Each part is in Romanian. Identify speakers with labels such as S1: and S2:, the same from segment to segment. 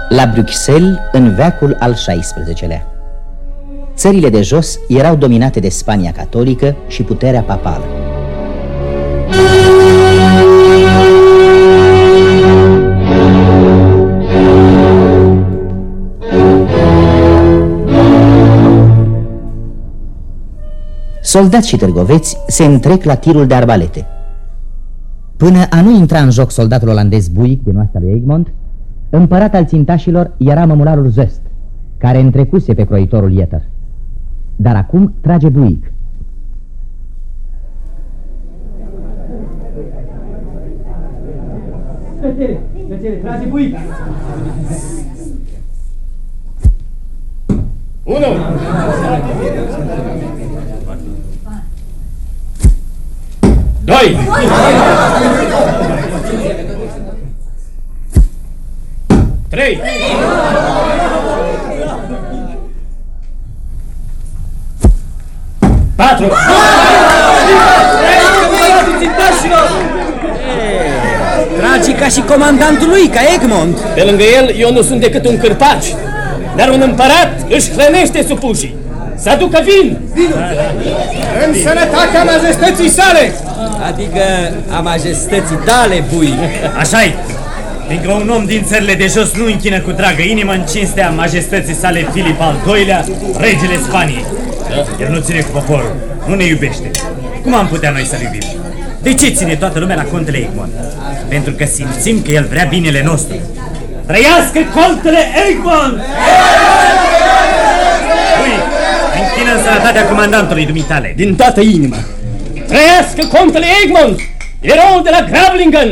S1: La Bruxelles, în veacul al XVI-lea. Țările de jos erau dominate de Spania catolică și puterea papală. Soldați și târgoveți se întrec la tirul de arbalete. Până a nu intra în joc soldatul olandez Buick din oastea lui Egmont, împărat al țintașilor era mămularul Zöst, care întrecuse pe croitorul Ieter. Dar acum trage Buick.
S2: Plăcere, trage Buick!
S3: 1 2 3 4
S2: Tragi ca și comandantul lui, ca Egmont.
S3: Pe lângă el, eu nu sunt decât un cârpaci, dar un împărat își hrănește supușii. Să aducă vin!
S4: În sănătatea majestății sale!
S2: Adică a majestății tale, Bui.
S5: Așa-i, fiindcă un om din țările de jos nu închină cu dragă inimă în cinstea majestății sale Filip al II-lea, regele Spaniei. El nu ține cu poporul, nu ne iubește. Cum am putea noi să-l iubim? De ce ține toată lumea la contele Egmont? Pentru că simțim că el vrea binele nostru. Trăiască contele Egmont! Ui, închină în sănătatea comandantului dumitale.
S3: Din toată inima. Trăiască contele Egmont, eroul de la Gravelingen!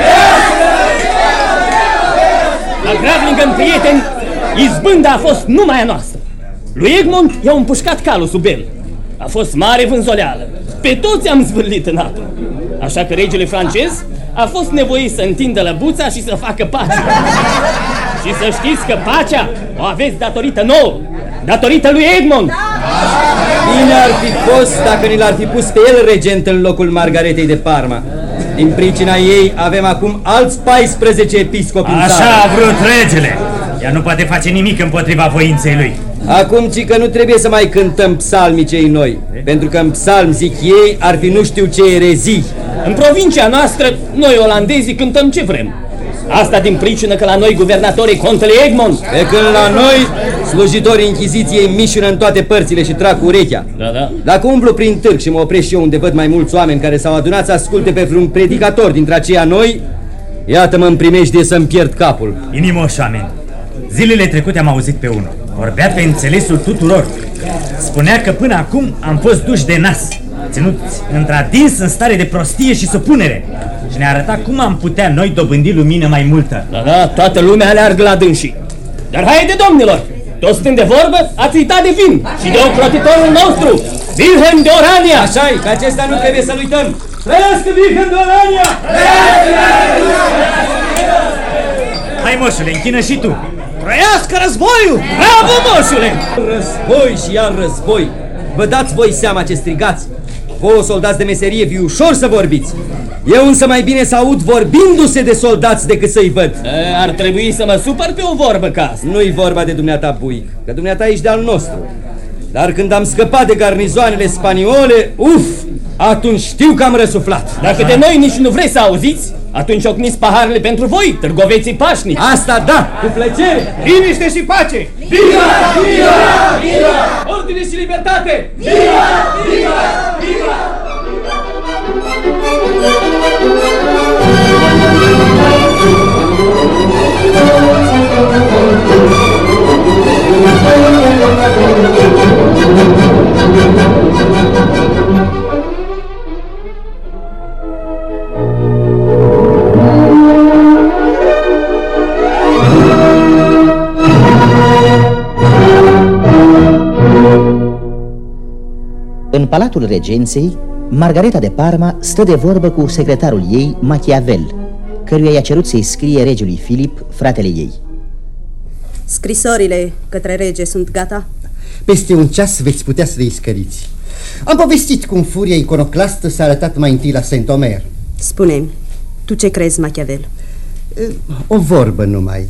S3: La Gravelingen, prieteni, izbânda a fost numai a noastră. Lui Egmont i-au împușcat calul sub el. A fost mare vânzoleală. Pe toți am zvârlit în apă. Așa că regele francez a fost nevoit să întindă lăbuța și să facă pace. Și să știți că pacea o aveți datorită nouă, datorită lui Egmont.
S2: Bine ar fi fost dacă ni l-ar fi pus pe el regent în locul Margaretei de Parma. Din pricina ei avem acum alți 14 episcopi în țară.
S5: Așa a vrut regele. Ea nu poate face nimic împotriva voinței lui.
S2: Acum, ci că nu trebuie să mai cântăm psalmii cei noi, pentru că în psalm, zic ei, ar fi nu știu ce erezii.
S3: În provincia noastră, noi olandezii cântăm ce vrem. Asta din pricină că la noi guvernatorii contele Egmont.
S2: Pe când la noi, slujitorii Inchiziției mișună în toate părțile și trag cu urechea.
S3: Da.
S2: Dacă umblu prin târg și mă opresc și eu unde văd mai mulți oameni care s-au adunat să asculte pe vreun predicator dintre aceia noi, iată-mă în primejdie să-mi pierd capul.
S5: Inimoși oameni, zilele trecute am auzit pe unul. Vorbea pe înțelesul tuturor. Spunea că până acum am fost duși de nas, ținuți într-adins în stare de prostie și supunere. Și ne arăta cum am putea noi dobândi lumină mai multă.
S3: Da, toată lumea aleargă la dânsii. Dar haide, domnilor, toți stând de vorbă, ați uitat de vin și de ocrotitorul nostru, Wilhelm de Orania.
S2: Așa-i, că acesta nu trebuie să-l uităm.
S3: Trăiască Wilhelm de Orania!
S5: Hai, moșule, închină și tu.
S3: Trăiască războiul! Bravo, moșule!
S2: Război și iar război. Vă dați voi seama ce strigați? Vouă, soldați de meserie, vi ușor să vorbiți. Eu însă mai bine să aud vorbindu-se de soldați decât să-i văd.
S3: Ar trebui să mă supăr pe o vorbă ca asta.
S2: Nu-i vorba de dumneata, Buic, că dumneata ești de-al nostru. Dar când am scăpat de garnizoanele spaniole, atunci știu că am răsuflat.
S3: Dacă de noi nici nu vreți să auziți, atunci ocniți paharele pentru voi, târgoveții pașnici.
S2: Asta da, cu plăcere.
S4: Liniște și pace!
S3: Viva! Viva! Viva! Ordine și libertate! Viva! Viva! Viva! În palatul regenței, Margareta de Parma stă de vorbă cu secretarul ei, Machiavel, căruia i-a cerut să-i scrie regelui Filip, fratele ei.
S6: Scrisorile către rege sunt gata?
S7: Peste un ceas veți putea să le iscăriți. Am povestit cum furia iconoclastă s-a arătat mai întâi la Saint-Omer.
S6: Spune-mi, tu ce crezi, Machiavel?
S7: O vorbă numai.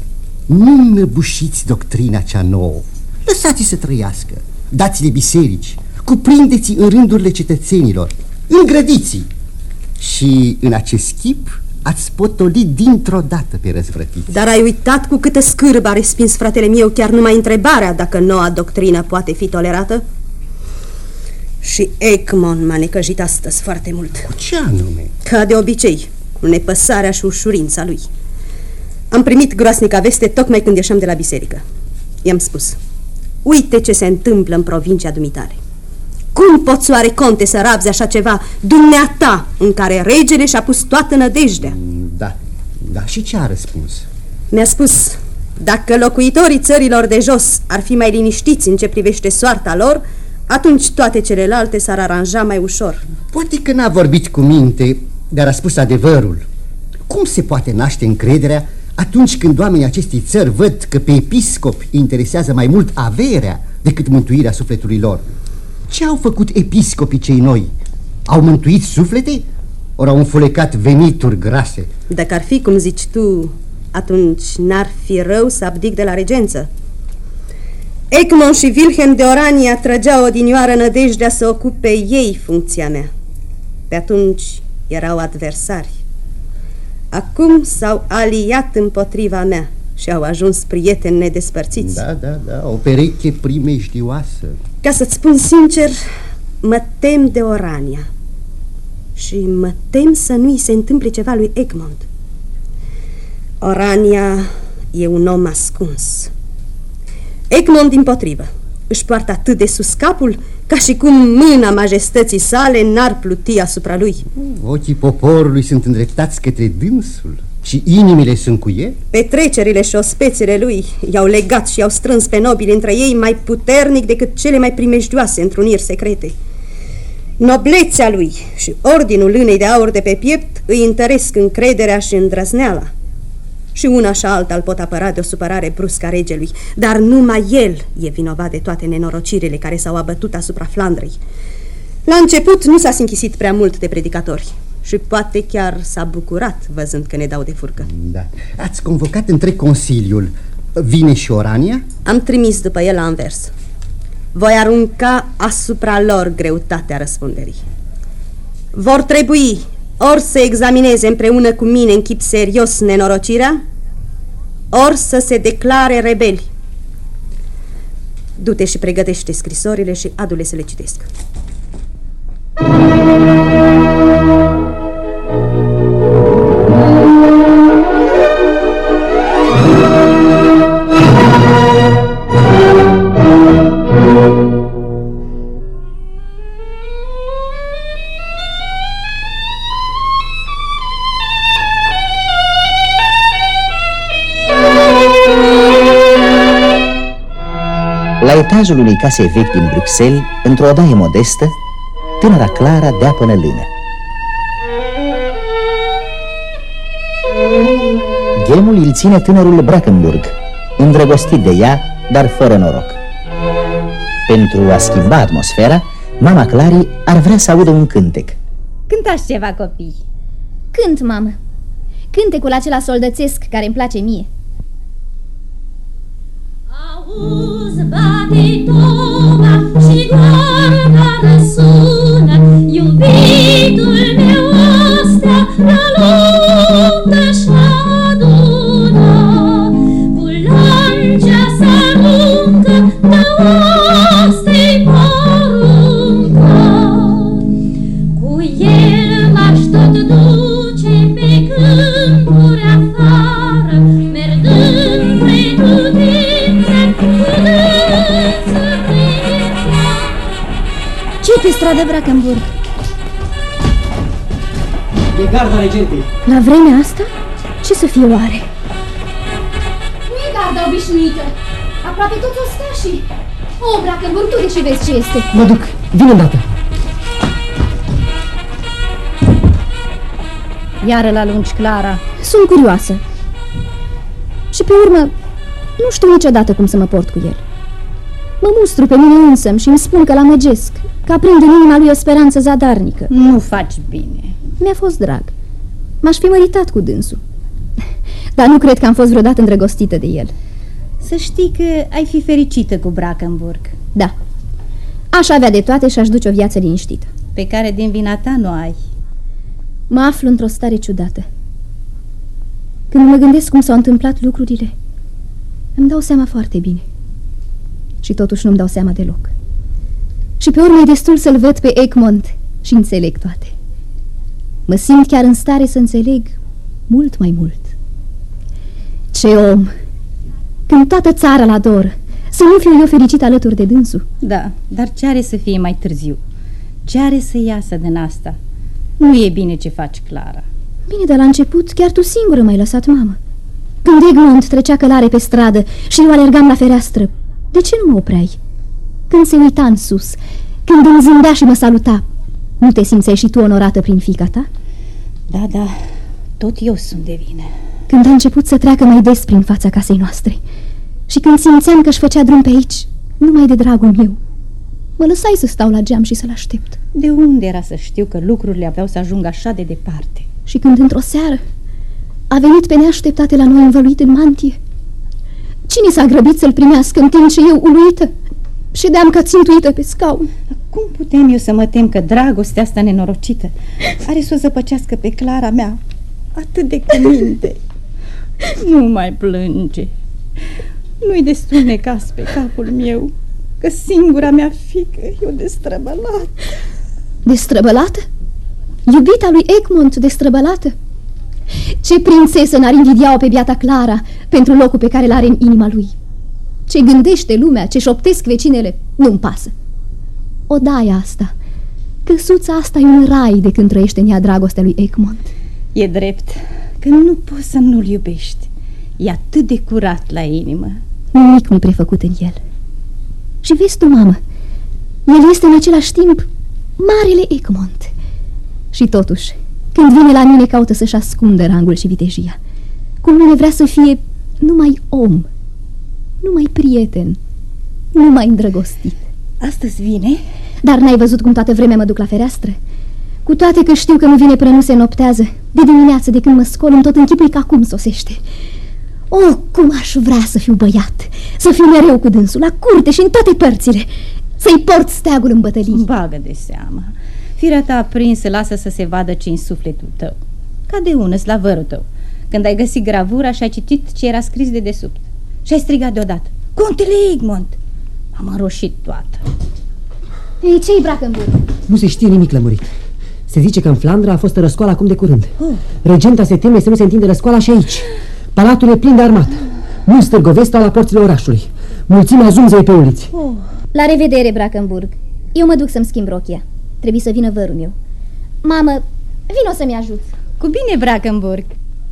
S7: Nu înăbușiți doctrina cea nouă. Lăsați-i să trăiască. Dați-le biserici. Cuprindeți-i în rândurile cetățenilor. Îngrădiți-i. Și în acest chip ați potolit dintr-o dată pe răzvrătiți.
S6: Dar ai uitat cu câtă scârbă a respins fratele meu chiar numai întrebarea dacă noua doctrină poate fi tolerată? Și Egmont m-a necăjit astăzi foarte mult.
S7: Cu ce anume?
S6: Ca de obicei, cu nepăsarea și ușurința lui. Am primit groasnica veste tocmai când ieșeam de la biserică. I-am spus: uite ce se întâmplă în provincia dumitare. Cum poți oare, conte, să rabzi așa ceva, dumneata, în care regele și-a pus toată nădejdea?
S7: Da, și ce a răspuns?
S6: Mi-a spus: dacă locuitorii țărilor de jos ar fi mai liniștiți în ce privește soarta lor, atunci toate celelalte s-ar aranja mai ușor.
S7: Poate că n-a vorbit cu minte, dar a spus adevărul. Cum se poate naște încrederea atunci când oamenii acestei țări văd că pe episcopi interesează mai mult averea decât mântuirea sufletului lor? Ce au făcut episcopii cei noi? Au mântuit suflete? Ori au înfulecat venituri grase?
S6: Dacă ar fi cum zici tu, atunci n-ar fi rău să abdic de la regență. Egmont și Wilhelm de Orania trăgeau odinioară nădejdea să ocupe ei funcția mea. Pe atunci erau adversari. Acum s-au aliat împotriva mea și au ajuns prieteni nedespărțiți.
S7: Da, o pereche primejdioasă.
S6: Ca să-ți spun sincer, mă tem de Orania. Și mă tem să nu-i se întâmple ceva lui Egmont. Orania e un om ascuns. Egmont, dimpotrivă, își poartă atât de sus capul ca și cum mâna majestății sale n-ar pluti asupra lui.
S7: Ochii poporului sunt îndreptați către dânsul și inimile sunt cu el.
S6: Petrecerile și ospețele lui i-au legat și i-au strâns pe nobili între ei mai puternic decât cele mai primejdioase întruniri secrete. Noblețea lui și ordinul lânei de aur de pe piept îi întăresc încrederea și îndrăzneala. Și una și alta îl pot apăra de o supărare bruscă a regelui, dar numai el e vinovat de toate nenorocirile care s-au abătut asupra Flandrei. La început nu s-a sinchisit prea mult de predicatori și poate chiar s-a bucurat văzând că ne dau de furcă.
S7: Da. Ați convocat întreg consiliul. Vine și Orania?
S6: Am trimis după el la Anvers. Voi arunca asupra lor greutatea răspunderii. Vor trebui ori să examineze împreună cu mine în chip serios nenorocirea, ori să se declare rebeli. Du-te și pregătește scrisorile și adu-le să le citesc.
S1: La etajul unei case vechi din Bruxelles, într-o odaie modestă, tânăra Clara dea până lână. Ghemul îl ține tânărul Brackenburg, îndrăgostit de ea, dar fără noroc. Pentru a schimba atmosfera, mama Clarii ar vrea să audă un cântec.
S8: Cântați ceva, copii. Cânt, mamă. Cântecul acela soldățesc care îmi place mie. Auzi, bate toma și goarda răsună, iubitul meu astea la luptă și-adună, cu lancea s-aruncă, de oastei poruncă, cu el m-aș tot duce pe câmpuri afară, mergând pretutindeni cu dânsă plecea. Ce-i pe stradă, Brackenburg?
S2: E garda regentei.
S8: La vremea asta? Ce să fie oare? Nu e garda obișnuită. Aproape toți ostașii. O, Brackenburg, du-te și vezi ce este.
S2: Mă duc, vin îndată.
S8: Iară la lungi, Clara. Sunt curioasă. Și pe urmă, nu știu niciodată cum să mă port cu el. Mă mustru pe mine însămi și îmi spun că l-amăgesc, că aprind în inima lui o speranță zadarnică.
S9: Nu faci bine.
S8: Mi-a fost drag. M-aș fi măritat cu dânsul. dar nu cred că am fost vreodată îndrăgostită de el.
S9: Să știi că ai fi fericită cu Brackenburg.
S8: Da. Aș avea de toate și aș duce o viață liniștită.
S9: Pe care din vina ta nu ai.
S8: Mă aflu într-o stare ciudată. Când mă gândesc cum s-au întâmplat lucrurile, îmi dau seama foarte bine. Și totuși nu-mi dau seama deloc. Și pe urmă e destul să-l văd pe Egmont și înțeleg toate. Mă simt chiar în stare să înțeleg mult mai mult. Ce om! Când toată țara l-adoră, să nu fiu eu fericit alături de dânsul.
S9: Da, dar ce are să fie mai târziu? Ce are să iasă din asta? Nu e bine ce faci, Clara.
S8: Bine, dar la început chiar tu singură m-ai lăsat, mamă. Când Egmont trecea călare pe stradă și eu alergam la fereastră, de ce nu mă opreai? Când se uita în sus, când îmi zâmbea și mă saluta, nu te simțeai și tu onorată prin fiica ta?
S9: Da, da, tot eu sunt de vină.
S8: Când a început să treacă mai des prin fața casei noastre și când simțeam că își făcea drum pe aici, numai de dragul meu, mă lăsai să stau la geam și să-l aștept.
S9: De unde era să știu că lucrurile aveau să ajungă așa de departe?
S8: Și când într-o seară a venit pe neașteptate la noi învăluit în mantie, cine s-a grăbit să-l primească în timp ce eu, uluită, ședeam ca țintuită pe scaun?
S9: Cum putem eu să mă tem că dragostea asta nenorocită are să o zăpăcească pe Clara mea atât de cuminte? Nu mai plânge. Nu-i destul necas pe capul meu, că singura mea fiică e o destrăbălată.
S8: Destrăbălată? Iubita lui Egmont destrăbălată? Ce prințesă n-ar invidia-o pe biata Clara pentru locul pe care l-are în inima lui? Ce gândește lumea, ce șoptesc vecinele, nu-mi pasă. Odaia asta, căsuța asta e un rai de când trăiește în ea dragostea lui Egmont.
S9: E drept că nu poți să nu-l iubești. E atât de curat la inimă.
S8: Nimic nu-i prefăcut în el. Și vezi tu, mamă, el este în același timp marele Egmont. Și totuși, când vine la mine, caută să-și ascundă rangul și vitejia. Cum nu vrea să fie numai om, numai prieten, numai îndrăgostit.
S9: Astăzi vine?
S8: Dar n-ai văzut cum toată vremea mă duc la fereastră? Cu toate că știu că nu vine până nu se noptează, de dimineață, de când mă scol, îmi tot închipui că acum sosește. Oh, cum aș vrea să fiu băiat, să fiu mereu cu dânsul, la curte și în toate părțile, să-i port steagul în bătălii.
S9: Bagă de seamă. Firea ta aprinsă lasă să se vadă ce în sufletul tău. Ca de ună, slavărul tău, când ai găsit gravura și ai citit ce era scris de desubt. Și ai strigat deodată: Contele Egmont! Am înroșit toată.
S8: Ei, ce-i Brackenburg?
S10: Nu se știe nimic lămurit. Se zice că în Flandra a fost răscoală acum de curând. Regenta se teme să nu se întinde răscoala și aici. Palatul e plin de armată. Mulți stârgovesc stau la porțile orașului. Mulțimea zumzăi pe uliți.
S8: La revedere, Brackenburg. Eu mă duc să-mi schimb rochia. Trebuie să vină vărul meu. Mamă, vino să-mi ajut.
S9: Cu bine, Brackenburg.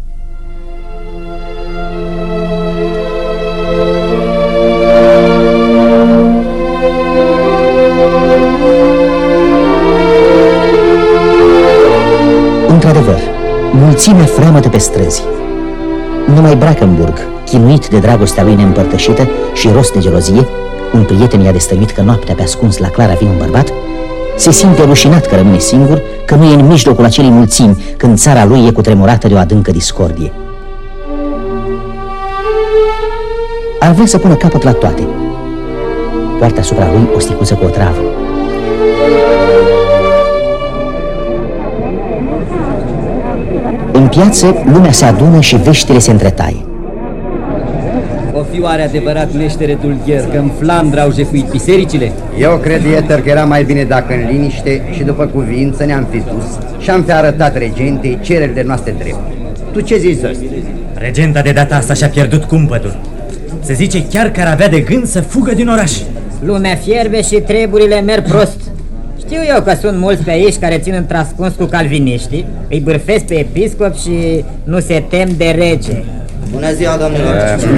S1: Într-adevăr, mulțimea freamătă pe străzi. Numai Brackenburg, chinuit de dragostea lui neîmpărtășită și rost de gelozie, un prieten i-a destăinuit că noaptea pe ascuns la Clara vine un bărbat, se simte rușinat că rămâne singur, că nu e în mijlocul acelei mulțimi, când țara lui e cutremurată de o adâncă discordie. Ar vrea să pună capăt la toate. Poartă asupra lui o sticuță cu o travă. În piață, lumea se adună și veștile se întretaie.
S2: O fi oare adevărat, meștere Dulgher, că în Flandra au jefuit bisericile?
S11: Eu cred, Ieter, că era mai bine dacă în liniște și după cuvință ne-am fi dus și am fi arătat regentei cererile noastre drepte. Tu ce zici, Zăst?
S5: Regenta de data asta și-a pierdut cumpătul. Se zice chiar că ar avea de gând să fugă din oraș.
S12: Lumea fierbe și treburile merg prost. Știu eu că sunt mulți pe aici care țin întrascuns cu calviniștii, îi bârfesc pe episcop și nu se tem de rege.
S13: Bună ziua, domnilor!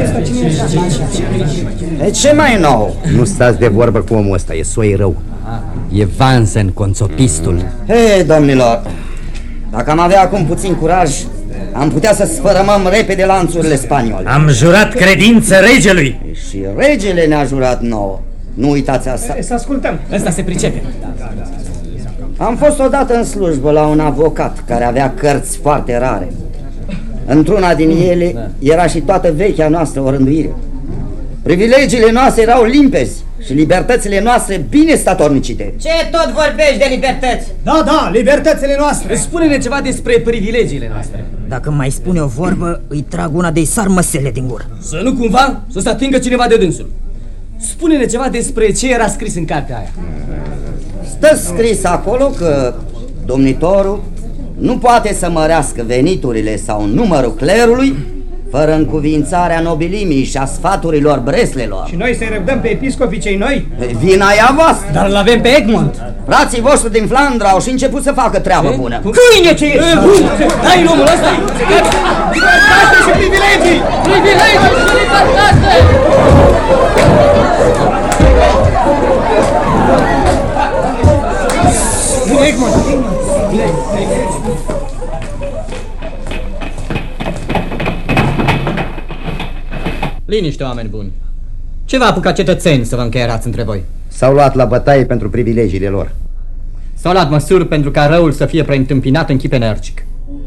S13: E ce mai nou?
S11: Nu stați de vorbă cu omul ăsta, e soi rău.
S2: E Vansen, conțopistul.
S13: Hei, domnilor, dacă am avea acum puțin curaj, am putea să sfărămăm repede lanțurile spaniole.
S5: Am jurat credință regelui.
S13: Și regele ne-a jurat nouă. Nu uitați asta.
S4: Să ascultăm.
S3: Ăsta se pricepe.
S13: Am fost odată în slujbă la un avocat care avea cărți foarte rare. Într-una din ele era și toată vechea noastră orânduire. Privilegiile noastre erau limpezi și libertățile noastre bine statornicite.
S12: Ce tot vorbești de libertăți?
S4: Da, libertățile noastre.
S2: Spune-ne ceva despre privilegiile noastre.
S12: Dacă mai spune o vorbă, îi trag una de-i sar măsele din gură.
S2: Să nu cumva să se atingă cineva de dânsul. Spune-ne ceva despre ce era scris în cartea aia.
S13: Stă scris acolo că domnitorul nu poate să mărească veniturile sau numărul clerului fără încuvințarea nobilimii și a sfaturilor breslelor.
S4: Și noi să-i răbdăm pe episcopii cei noi?
S13: Vina e a voastră.
S2: Dar l-avem pe Egmont.
S13: Frații voștri din Flandra au și început să facă treabă bună.
S12: Câine ce ești!
S2: Dai omul ăsta!
S4: Libertate și privilegii!
S14: Privilegii și libertate!
S4: Egmont!
S15: Liniște, oameni buni. Ce v-a apucat cetățeni să vă încheierați între voi?
S11: S-au luat la bătaie pentru privilegiile lor.
S15: S-au luat măsuri pentru ca răul să fie preîntâmpinat în chip energic.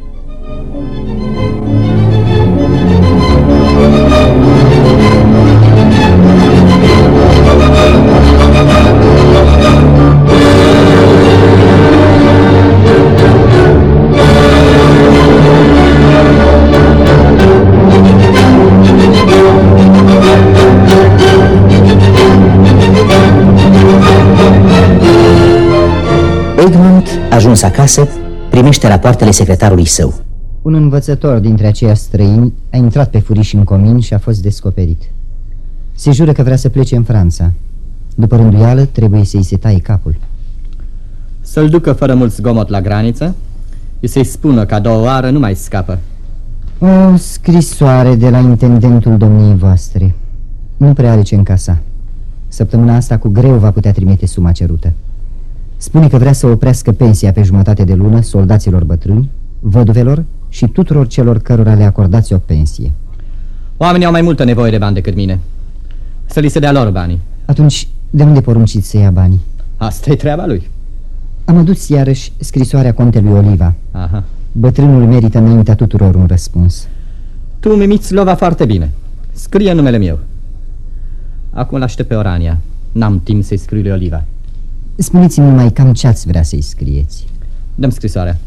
S1: Egmont, ajuns acasă, primește rapoartele secretarului său.
S7: Un învățător dintre aceia străini a intrat pe furiș în comin și a fost descoperit. Se jură că vrea să plece în Franța. După rânduială, trebuie să-i se taie capul.
S15: Să-l ducă fără mult zgomot la graniță și să-i spună că a doua oară nu mai scapă.
S7: O scrisoare de la intendentul domniei voastre. Nu prea are ce încasa. Săptămâna asta cu greu va putea trimite suma cerută. Spune că vrea să oprească pensia pe jumătate de lună soldaților bătrâni, văduvelor și tuturor celor cărora le acordați o pensie.
S15: Oamenii au mai multă nevoie de bani decât mine. Să li se dea lor banii.
S7: Atunci, de unde porunciți să ia banii?
S15: Asta e treaba lui.
S7: Am adus iarăși scrisoarea contelui Oliva.
S15: Aha.
S7: Bătrânul merită înaintea tuturor un răspuns.
S15: Tu mi-miți lova foarte bine. Scrie numele meu. Acum l-aștept pe Orania. N-am timp să-i scriu lui Oliva.
S7: Spuneți-mi numai cam ce ați vrea să-i scrieți.
S15: Dăm scrisoarea.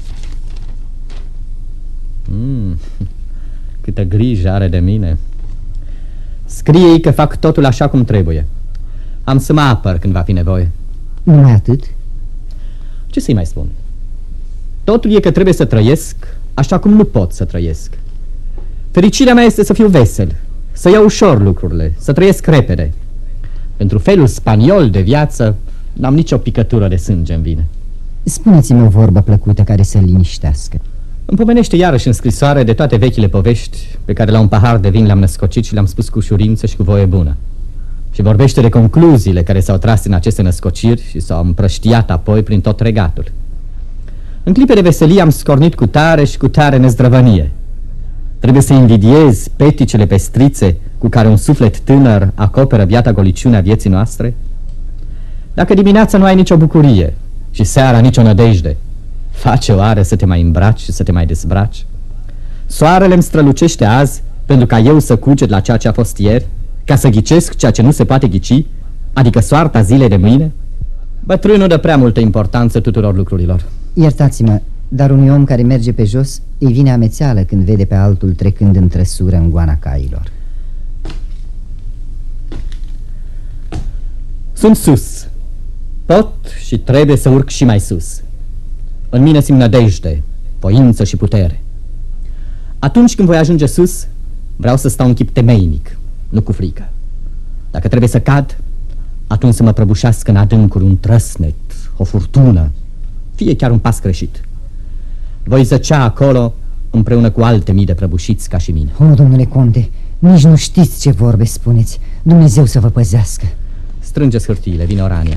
S15: Câtă grijă are de mine. Scrie-i că fac totul așa cum trebuie. Am să mă apăr când va fi nevoie.
S7: Numai atât?
S15: Ce să-i mai spun? Totul e că trebuie să trăiesc așa cum nu pot să trăiesc. Fericirea mea este să fiu vesel, să iau ușor lucrurile, să trăiesc repede. Pentru felul spaniol de viață n-am nicio picătură de sânge în vine.
S7: Spuneți-mi o vorbă plăcută care să-l liniștească.
S15: Îmi pomenește iarăși în scrisoare de toate vechile povești pe care la un pahar de vin le-am născocit și le-am spus cu ușurință și cu voie bună. Și vorbește de concluziile care s-au tras în aceste născociri și s-au împrăștiat apoi prin tot regatul. În clipe de veselie am scornit cu tare și cu tare nezdrăvănie. Trebuie să invidiez peticele pestrițe cu care un suflet tânăr acoperă biata goliciunea vieții noastre? Dacă dimineața nu ai nicio bucurie și seara nicio nădejde, face oare să te mai îmbraci și să te mai dezbraci? Soarele îmi strălucește azi pentru ca eu să cuget la ceea ce a fost ieri, ca să ghicesc ceea ce nu se poate ghici, adică soarta zilei de mâine? Bătrânul dă prea multă importanță tuturor lucrurilor.
S7: Iertați-mă, dar unui om care merge pe jos îi vine amețeală când vede pe altul trecând în trăsură în goana cailor.
S15: Sunt sus. Pot și trebuie să urc și mai sus. În mine simt nădejde, voință și putere. Atunci când voi ajunge sus, vreau să stau în chip temeinic, nu cu frică. Dacă trebuie să cad, atunci să mă prăbușească în adâncuri un trăsnet, o furtună, fie chiar un pas greșit. Voi zăcea acolo împreună cu alte mii de prăbușiți ca și mine.
S7: O, domnule conte, nici nu știți ce vorbe spuneți. Dumnezeu să vă păzească.
S15: Strângeți hârtiile, vine Orania.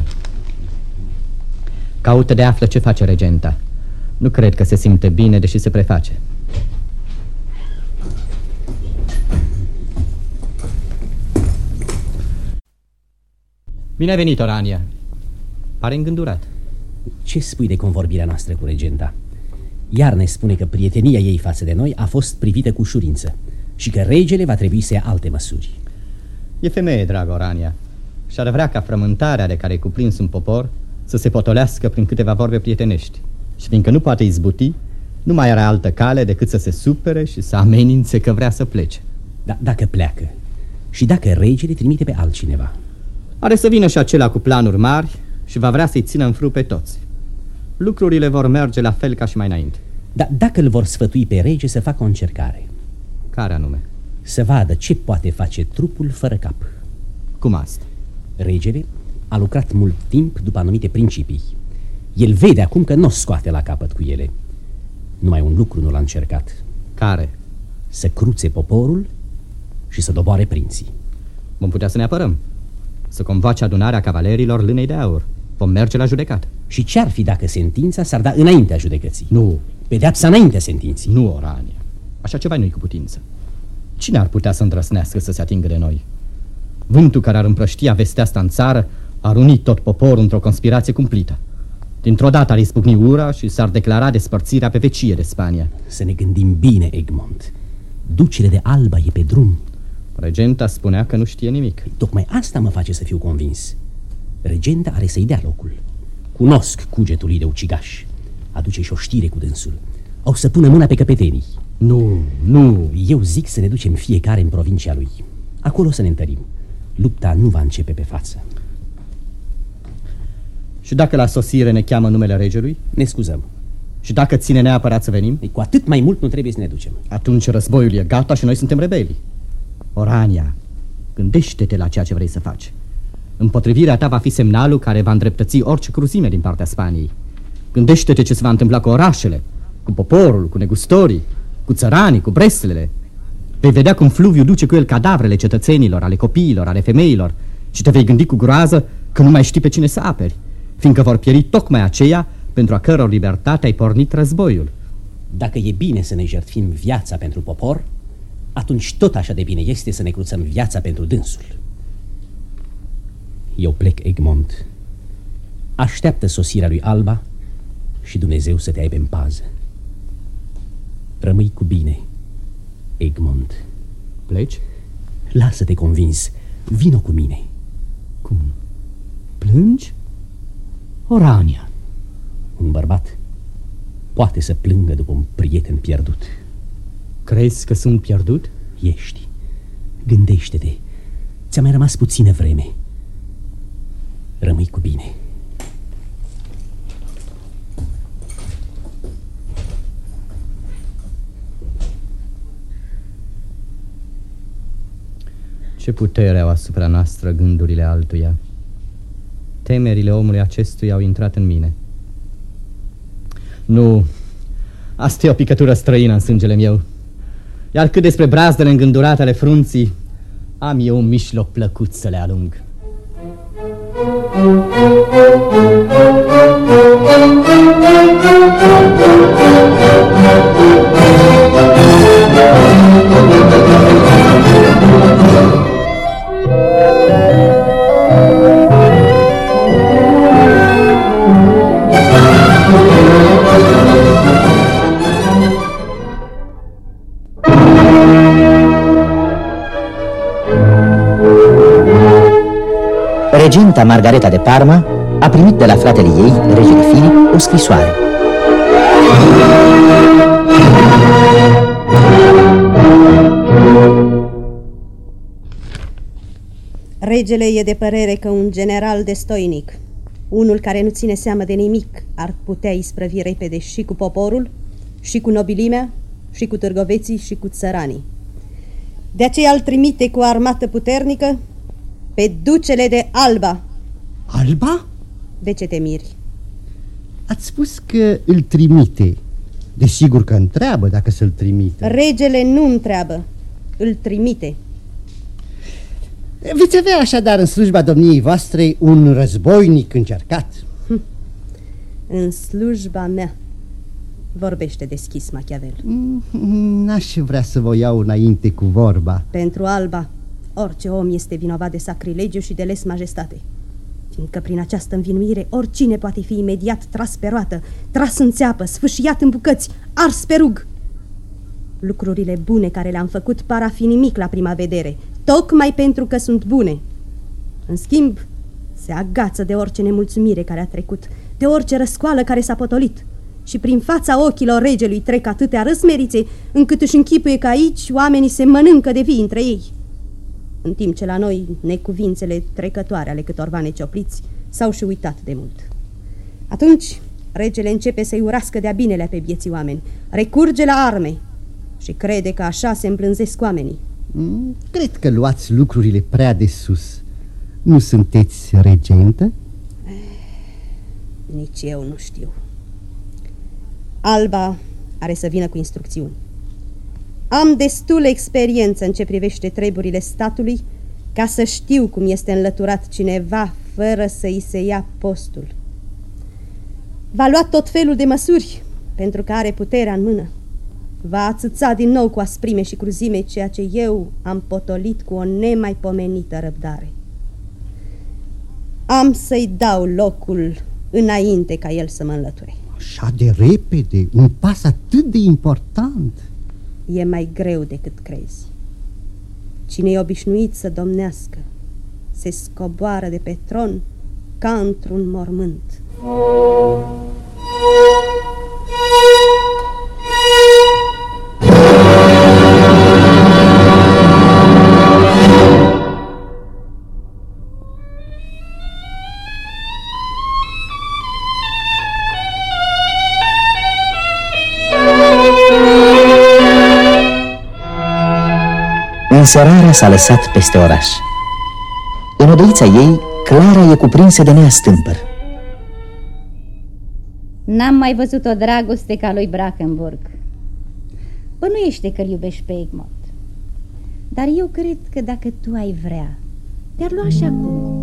S15: Caută de află ce face regenta. Nu cred că se simte bine, deși se preface. Bine ai venit, Orania. Pare îngândurat.
S16: Ce spui de convorbirea noastră cu regenta? Iar ne spune că prietenia ei față de noi a fost privită cu ușurință și că regele va trebui să ia alte măsuri.
S15: E femeie, dragă Orania, și ar vrea ca frământarea de care e cuprins un popor să se potolească prin câteva vorbe prietenești. Și fiindcă nu poate izbuti, nu mai are altă cale decât să se supere și să amenințe că vrea să plece.
S16: Dar dacă pleacă și dacă regele trimite pe altcineva?
S15: Are să vină și acela cu planuri mari și va vrea să-i țină în frâu pe toți. Lucrurile vor merge la fel ca și mai înainte.
S16: Dar dacă îl vor sfătui pe rege să facă o încercare?
S15: Care anume?
S16: Să vadă ce poate face trupul fără cap.
S15: Cum asta?
S16: Regele a lucrat mult timp după anumite principii. El vede acum că nu o scoate la capăt cu ele. Numai un lucru nu l-a încercat.
S15: Care?
S16: Să cruțe poporul și să doboare prinții.
S15: Vom putea să ne apărăm. Să convoace adunarea cavalerilor Lânei de Aur. Vom merge la judecată.
S16: Și ce-ar fi dacă sentința s-ar da înaintea judecății?
S15: Nu.
S16: Pedeapsa înaintea sentinții?
S15: Nu, Orania. Așa ceva nu-i cu putință. Cine ar putea să îndrăsnească să se atingă de noi? Vântul care ar împrăștia vestea asta în țară ar uni tot poporul într-o conspirație cumplită. Dintr-o dată ar izbucni ura și s-ar declara despărțirea pe vecie de Spania.
S16: Să ne gândim bine, Egmont. Ducele de Alba e pe drum.
S15: Regenta spunea că nu știe nimic.
S16: Tocmai asta mă face să fiu convins. Regenta are să-i dea locul. Cunosc cugetul lui de ucigaș. Aduce și o știre cu dânsul. Au să pună mâna pe căpetenii.
S15: Nu.
S16: Eu zic să ne ducem fiecare în provincia lui. Acolo să ne întărim. Lupta nu va începe pe față.
S15: Și dacă la sosire ne cheamă numele regelui?
S16: Ne scuzăm.
S15: Și dacă ține neapărat să venim?
S16: Cu atât mai mult nu trebuie să ne ducem.
S15: Atunci războiul e gata și noi suntem rebeli. Orania, gândește-te la ceea ce vrei să faci. Împotrivirea ta va fi semnalul care va îndreptăți orice cruzime din partea Spaniei. Gândește-te ce se va întâmpla cu orașele, cu poporul, cu negustorii, cu țăranii, cu breslele. Vei vedea cum fluviul duce cu el cadavrele cetățenilor, ale copiilor, ale femeilor, și te vei gândi cu groază că nu mai știi pe cine să aperi, fiindcă vor pieri tocmai aceia pentru a căror libertate ai pornit războiul.
S16: Dacă e bine să ne jertfim viața pentru popor, atunci tot așa de bine este să ne cruțăm viața pentru dânsul. Eu plec, Egmont. Așteaptă sosirea lui Alba și Dumnezeu să te aibă în pază. Rămâi cu bine, Egmont.
S15: Pleci?
S16: Lasă-te convins. Vino cu mine.
S15: Cum? Plângi? Orania.
S16: Un bărbat poate să plângă după un prieten pierdut.
S15: Crezi că sunt pierdut?
S16: Ești. Gândește-te. Ți-a mai rămas puțină vreme. Rămâi cu bine.
S15: Ce putere au asupra noastră gândurile altuia. Temerile omului acestuia au intrat în mine. Nu, asta e o picătură străină în sângele meu. Iar cât despre brazdele îngândurate ale frunții, am eu un mijloc plăcut să le alung.
S1: Regenta Margareta de Parma a primit de la fratele ei, regele Filip, o scrisoare.
S6: Regele e de părere că un general destoinic, unul care nu ține seamă de nimic, ar putea isprăvi repede și cu poporul, și cu nobilimea, și cu târgoveții, și cu țăranii. De aceea îl trimite cu o armată puternică pe ducele de Alba.
S7: Alba?
S6: De ce te miri?
S7: Ați spus că îl trimite. Desigur că întreabă dacă să-l trimite.
S6: Regele nu întreabă, îl trimite.
S7: Veți avea așadar în slujba domniei voastre un războinic încercat.
S6: În slujba mea. Vorbește deschis, Machiavel.
S7: N-aș vrea să vă iau înainte cu vorba.
S6: Pentru Alba, orice om este vinovat de sacrilegiu și de lesa majestate. fiindcă prin această învinuire oricine poate fi imediat tras pe roată, tras în țeapă, sfâșiat în bucăți, ars pe rug. Lucrurile bune care le-am făcut par a fi nimic la prima vedere, tocmai pentru că sunt bune. În schimb, se agață de orice nemulțumire care a trecut, de orice răscoală care s-a potolit. Și prin fața ochilor regelui trec atâtea răsmerițe, încât își închipuie că aici oamenii se mănâncă de vii între ei. În timp ce la noi necuvințele trecătoare ale câtorva neciopliți s-au și uitat de mult. Atunci, regele începe să-i urască de-a binelea pe vieții oameni, recurge la arme și crede că așa se îmblânzesc oamenii.
S7: Cred că luați lucrurile prea de sus. Nu sunteți regentă?
S6: Nici eu nu știu. Alba are să vină cu instrucțiuni. Am destulă experiență în ce privește treburile statului ca să știu cum este înlăturat cineva fără să îi se ia postul. Va lua tot felul de măsuri pentru că are puterea în mână. Va ațăța din nou cu asprime și cruzime ceea ce eu am potolit cu o nemaipomenită răbdare. Am să-i dau locul înainte ca el să mă înlăture.
S7: Așa de repede? Un pas atât de important?
S6: E mai greu decât crezi. Cine e obișnuit să domnească se scoboară de pe tron ca într-un mormânt.
S1: Însărarea s-a lăsat peste oraș. În odăița ei, Clara e cuprinsă de neastâmpăr.
S9: N-am mai văzut o dragoste ca lui Brackenburg. Bănuiește că-l iubești pe Egmont. Dar eu cred că dacă tu ai vrea, te-ar lua și acum.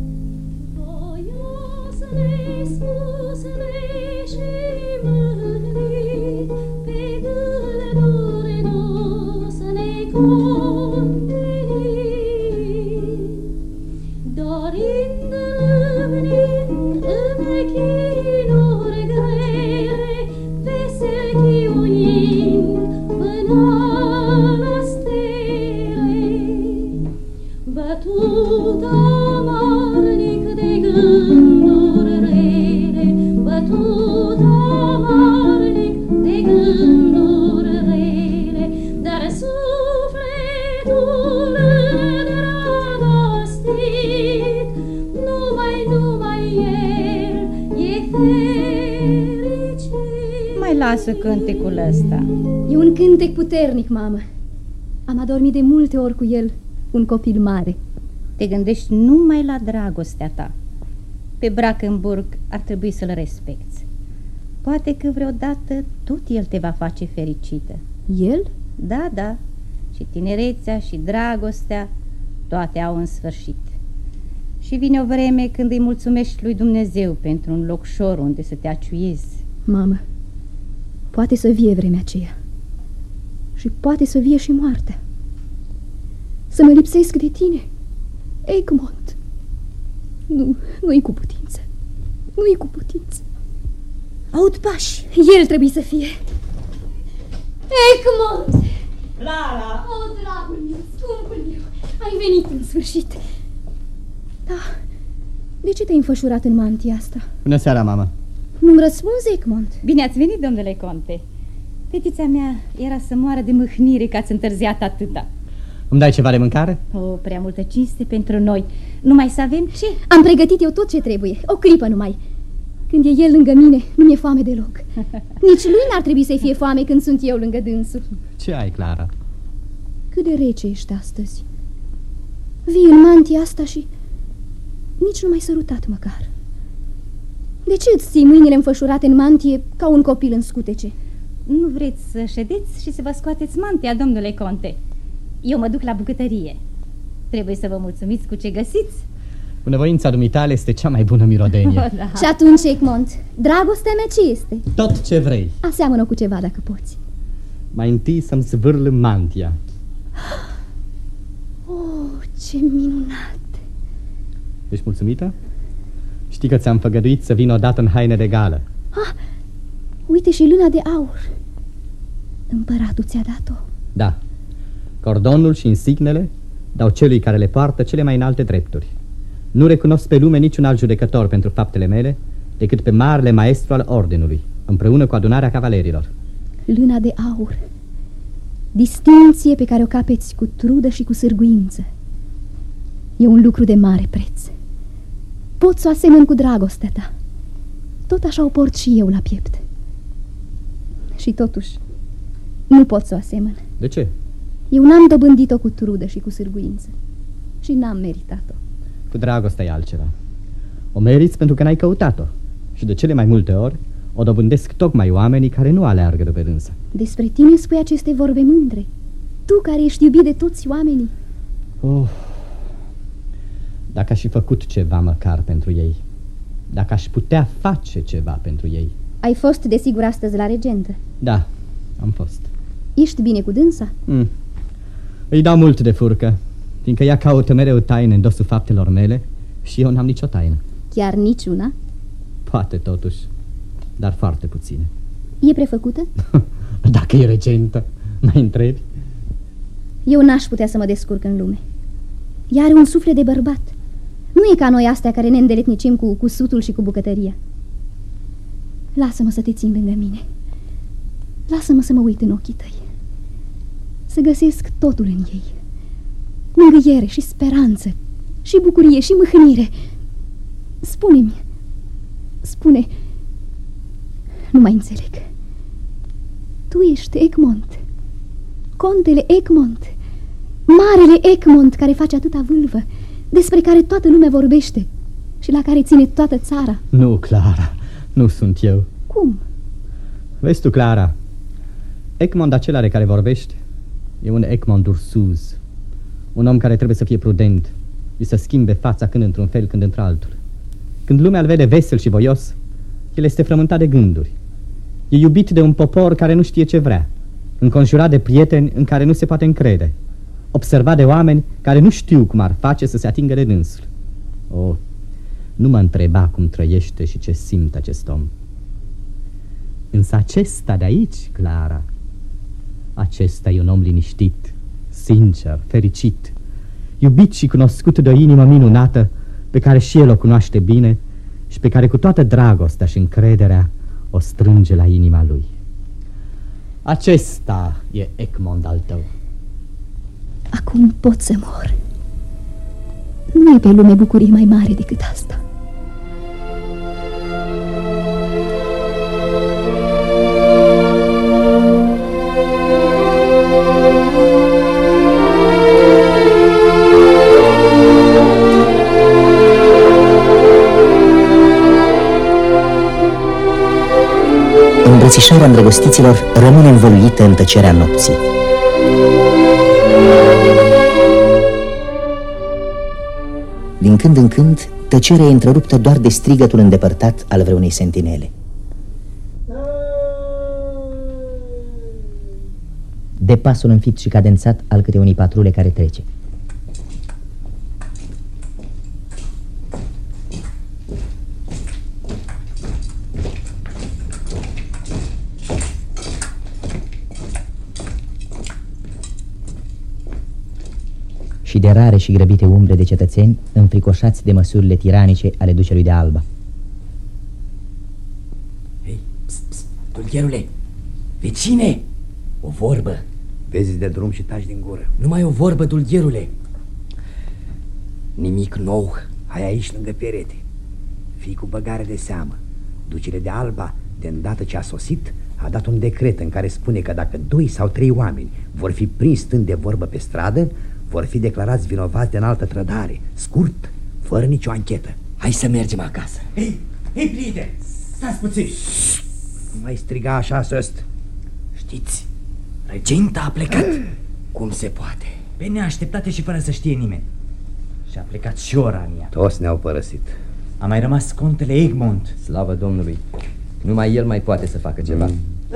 S9: Lasă cântecul ăsta.
S8: E un cântec puternic, mamă. Am adormit de multe ori cu el, un copil mare.
S9: Te gândești numai la dragostea ta. Pe Brackenburg ar trebui să-l respecti. Poate că vreodată tot el te va face fericită.
S8: El?
S9: Da, da. Și tinerețea și dragostea, toate au un sfârșit. Și vine o vreme când îi mulțumești lui Dumnezeu pentru un locșor unde să te aciuiezi.
S8: Mamă, poate să vie vremea aceea. Și poate să vie și moartea. Să mă lipsesc de tine, Egmont. Nu-i cu putință. Nu-i cu putință.
S6: Aud pași.
S8: El trebuie să fie. Egmont!
S14: Clara!
S8: O, dragul meu, scumpul meu, ai venit în sfârșit. Da, de ce te-ai înfășurat în mantia asta?
S15: Bună seara, mamă.
S8: Nu-mi răspunzi, Egmont?
S9: Bine ați venit, domnule conte. Fetița mea era să moară de mâhnire că ați întârziat atâta.
S15: Îmi dai ceva de mâncare?
S9: O, prea multă cinste pentru noi. Numai să avem ce?
S8: Am pregătit eu tot ce trebuie, o clipă numai. Când e el lângă mine, nu mi-e foame deloc. Nici lui n-ar trebui să-i fie foame când sunt eu lângă dânsul.
S15: Ce ai, Clara?
S8: Cât de rece ești astăzi. Vii în mantia asta și nici nu m-ai sărutat măcar. De ce îți ții mâinile înfășurate în mantie ca un copil în scutece?
S9: Nu vreți să ședeți și să vă scoateți mantia, domnule conte? Eu mă duc la bucătărie. Trebuie să vă mulțumiți cu ce găsiți.
S15: Bunăvoința dumitale este cea mai bună mirodenie.
S8: Oh, da. Și atunci, Egmont, dragostea mea ce este?
S15: Tot ce vrei.
S8: Aseamănă cu ceva, dacă poți.
S15: Mai întâi să-mi zvârlă mantia.
S8: Oh, ce minunat!
S15: Ești mulțumită? Știi că ți-am făgăduit să vin odată în haine de gală.
S8: Ah, uite și luna de aur. Împăratul ți-a dat-o?
S15: Da. Cordonul și insignele dau celui care le poartă cele mai înalte drepturi. Nu recunosc pe lume niciun alt judecător pentru faptele mele decât pe marele maestru al ordinului, împreună cu adunarea cavalerilor.
S8: Luna de aur. Distinție pe care o capeți cu trudă și cu sârguință. E un lucru de mare preț. Pot să o asemăn cu dragostea ta. Tot așa o port și eu la piept. Și totuși nu pot să o asemăn.
S15: De ce?
S8: Eu n-am dobândit-o cu trudă și cu sârguință. Și n-am meritat-o.
S15: Cu dragostea e altceva. O meriți pentru că n-ai căutat-o. Și de cele mai multe ori o dobândesc tocmai oamenii care nu aleargă după dânsă.
S8: Despre tine spui aceste vorbe mândre. Tu care ești iubit de toți oamenii.
S15: Dacă aș fi făcut ceva măcar pentru ei, dacă aș putea face ceva pentru ei.
S8: Ai fost desigur astăzi la regentă?
S15: Da, am fost.
S8: Ești bine cu dânsa?
S15: Îi dau mult de furcă, fiindcă ea caută mereu taine în dosul faptelor mele și eu n-am nicio taină.
S8: Chiar niciuna?
S15: Poate totuși, dar foarte puține.
S8: E prefăcută?
S15: Dacă e regentă, mai întrebi?
S8: Eu n-aș putea să mă descurc în lume. Ea are un suflet de bărbat. Nu e ca noi astea care ne îndeletnicim cu cusutul și cu bucătăria. Lasă-mă să te țin lângă mine. Lasă-mă să mă uit în ochii tăi. Să găsesc totul în ei. Mângâiere și speranță, și bucurie și mâhnire. Spune-mi, spune, nu mai înțeleg. Tu ești Egmont, contele Egmont, marele Egmont care face atâta vâlvă, despre care toată lumea vorbește și la care ține toată țara.
S15: Nu, Clara, nu sunt eu.
S8: Cum?
S15: Vezi tu, Clara, Egmont acela de care vorbești e un Egmont ursuz, un om care trebuie să fie prudent și să schimbe fața când într-un fel, când într-altul. Când lumea îl vede vesel și voios, el este frământat de gânduri. E iubit de un popor care nu știe ce vrea, înconjurat de prieteni în care nu se poate încrede, observat de oameni care nu știu cum ar face să se atingă de dânsul. Nu mă întreba cum trăiește și ce simte acest om. Însă acesta de aici, Clara, acesta e un om liniștit, sincer, fericit, iubit și cunoscut de o inimă minunată pe care și el o cunoaște bine și pe care cu toată dragostea și încrederea o strânge la inima lui. Acesta e Egmont al tău.
S8: Acum pot să mor. Nu e pe lume bucurie mai mare decât asta.
S1: Îmbrățișarea îndrăgostiților rămâne învăluită în tăcerea nopții. Din când în când, tăcerea e întreruptă doar de strigătul îndepărtat al vreunei sentinele. De pasul înfipt și cadențat al câte unei patrule care trece. Și de rare și grăbite umbre de cetățeni înfricoșați de măsurile tiranice ale ducelui de Alba.
S2: Hei, dulgherule, vecine, o vorbă.
S11: Vezi de drum și taci din gură.
S2: Numai o vorbă, dulgherule. Nimic nou.
S11: Hai aici lângă perete. Fii cu băgare de seamă. Ducele de Alba, de îndată ce a sosit, a dat un decret în care spune că dacă 2 sau 3 oameni vor fi prinși stând de vorbă pe stradă, vor fi declarați vinovați de înaltă trădare, scurt, fără nicio anchetă.
S2: Hai să mergem acasă.
S5: Hei, prieteni, stați puțin.
S11: Nu mai striga așa, Söst.
S2: Știți, regenta a plecat. Cum se poate?
S5: Pe neașteptate și fără să știe nimeni. Și a plecat și Orania.
S11: Toți ne-au părăsit.
S5: A mai rămas contele Egmont.
S2: Slavă Domnului. Numai el mai poate să facă ceva.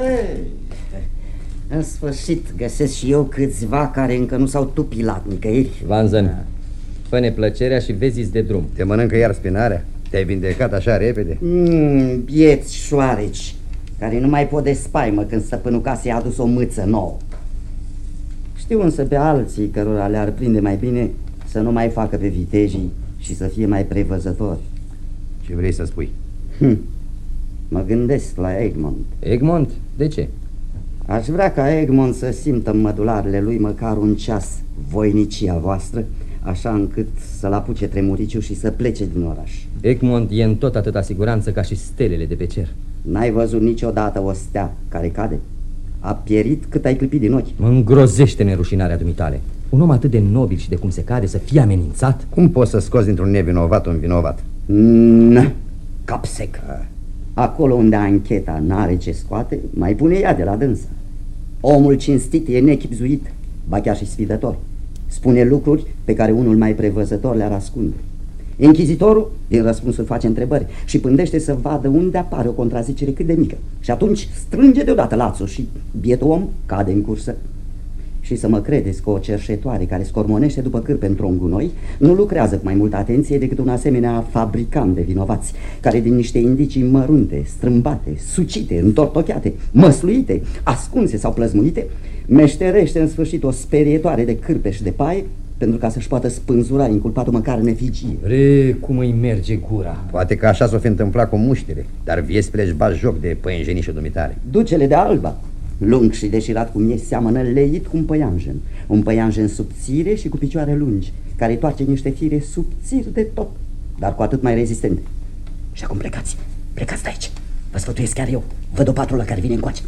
S13: În sfârșit găsesc și eu câțiva care încă nu s-au tupilat nicăieri.
S2: Vanzen, fă-ne plăcerea și vezi-ți de drum.
S11: Te mănâncă iar spinarea? Te-ai vindecat așa repede?
S13: Bieți șoareci, care nu mai pot de spaimă când stăpânul casei a adus o mâță nouă. Știu însă pe alții cărora le-ar prinde mai bine să nu mai facă pe vitejii și să fie mai prevăzători.
S11: Ce vrei să spui?
S13: Mă gândesc la Egmont.
S2: Egmont? De ce?
S13: Aș vrea ca Egmont să simtă în mădularele lui măcar un ceas voinicia voastră, așa încât să-l apuce tremuriciu și să plece din oraș.
S2: Egmont e în tot atâta siguranță ca și stelele de pe cer.
S13: N-ai văzut niciodată o stea care cade? A pierit cât ai clipit din ochi.
S2: Mă îngrozește nerușinarea dumitale. Un om atât de nobil și de cum se cade să fie amenințat?
S11: Cum poți să scoți dintr-un nevinovat un vinovat?
S13: Cap sec. Acolo unde ancheta n-are ce scoate, mai pune ea de la dânsa. Omul cinstit e nechipzuit, ba chiar și sfidător. Spune lucruri pe care unul mai prevăzător le-ar ascunde. Închizitorul din răspunsuri face întrebări și pândește să vadă unde apare o contrazicere cât de mică. Și atunci strânge deodată lațul și bietul om cade în cursă. Și să mă credeți că o cerșetoare care scormonește după cârpe într-un gunoi nu lucrează cu mai multă atenție decât un asemenea fabricant de vinovați, care din niște indicii mărunte, strâmbate, sucite, întortocheate, măsluite, ascunse sau plăzmuite, meșterește în sfârșit o sperietoare de cârpe și de paie, pentru ca să-și poată spânzura inculpatul măcar în efigie.
S2: Cum îi merge gura.
S11: Poate că așa s-o fi întâmplat cu muștile, dar viespile își bat joc de păienjenișul dumitale.
S13: Ducele de Alba, lung și deșirat cum e, seamănă leit cu un păianjen. Un păianjen subțire și cu picioare lungi, care toarce niște fire subțiri de tot, dar cu atât mai rezistente. Și acum plecați de aici. Vă sfătuiesc chiar eu. Văd o patrulă care vine încoace.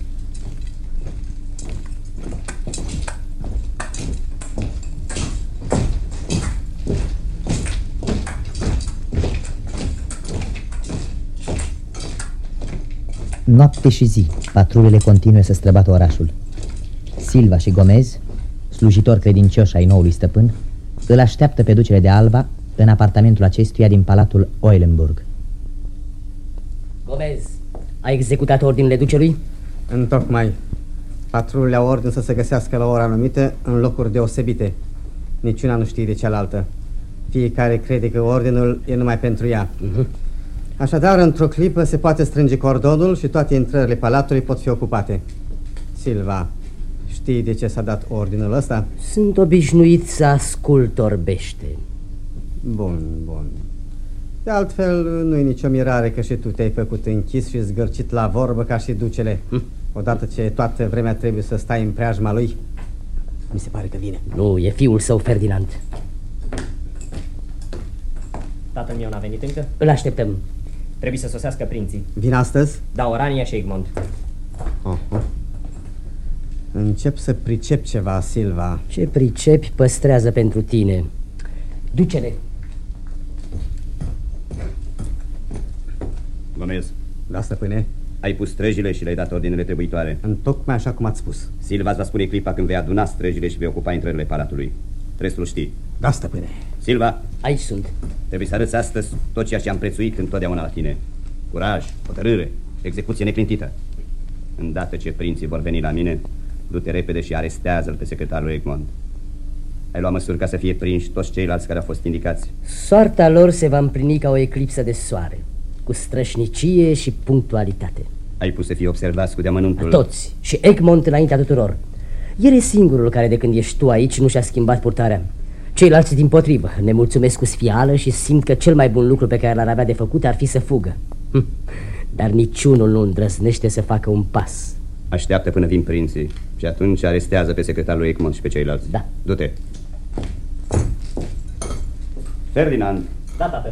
S1: Noapte și zi, patrulele continue să străbată orașul. Silva și Gomez, slujitori credincioși ai noului stăpân, îl așteaptă pe ducele de Alba în apartamentul acestuia din palatul Eulenburg.
S12: Gomez, ai executat ordinele ducelui?
S10: Întocmai. Patrulele au ordin să se găsească la ora anumită în locuri deosebite. Niciuna nu știe de cealaltă. Fiecare crede că ordinul e numai pentru ea. Așadar, într-o clipă se poate strânge cordonul și toate intrările palatului pot fi ocupate. Silva, știi de ce s-a dat ordinul ăsta?
S12: Sunt obișnuit să ascult orbește.
S10: Bun. De altfel, nu e nicio mirare că și tu te-ai făcut închis și zgârcit la vorbă ca și ducele. Odată ce toată vremea trebuie să stai în preajma lui. Mi se pare că vine.
S12: Nu, e fiul său, Ferdinand.
S3: Tatăl meu n-a venit încă?
S12: Îl așteptăm.
S3: Trebuie să sosească prinții.
S10: Vin astăzi?
S3: Da, Orania și Egmont.
S10: Încep să pricep ceva, Silva.
S12: Ce pricepi păstrează pentru tine. Duce-le.
S17: Gomez.
S10: Da, stăpâne.
S17: Ai pus străjile și le-ai dat ordinele trebuitoare.
S10: Întocmai așa cum ați spus.
S17: Silva îți va spune clipa când vei aduna străjile și vei ocupa intrările palatului. Trebuie să-l știi.
S10: Da, stăpâne.
S17: Silva,
S12: aici sunt.
S17: Trebuie să arăți astăzi tot ceea ce am prețuit întotdeauna la tine. Curaj, hotărâre, execuție neclintită. Îndată ce prinții vor veni la mine, du-te repede și arestează-l pe secretarul Egmont. Ai luat măsuri ca să fie prinși toți ceilalți care au fost indicați.
S12: Soarta lor se va împlini ca o eclipsă de soare, cu strășnicie și punctualitate.
S17: Ai pus să fie observați cu deamănuntul.
S12: Toți, și Egmont înaintea tuturor. El e singurul care de când ești tu aici nu și-a schimbat purtarea. Ceilalți dimpotrivă ne mulțumesc cu sfială și simt că cel mai bun lucru pe care l-ar avea de făcut ar fi să fugă. Dar niciunul nu îndrăznește să facă un pas.
S17: Așteaptă până vin prinții și atunci arestează pe secretarul Egmont și pe ceilalți.
S12: Da.
S17: Du-te. Ferdinand.
S3: Da, tată.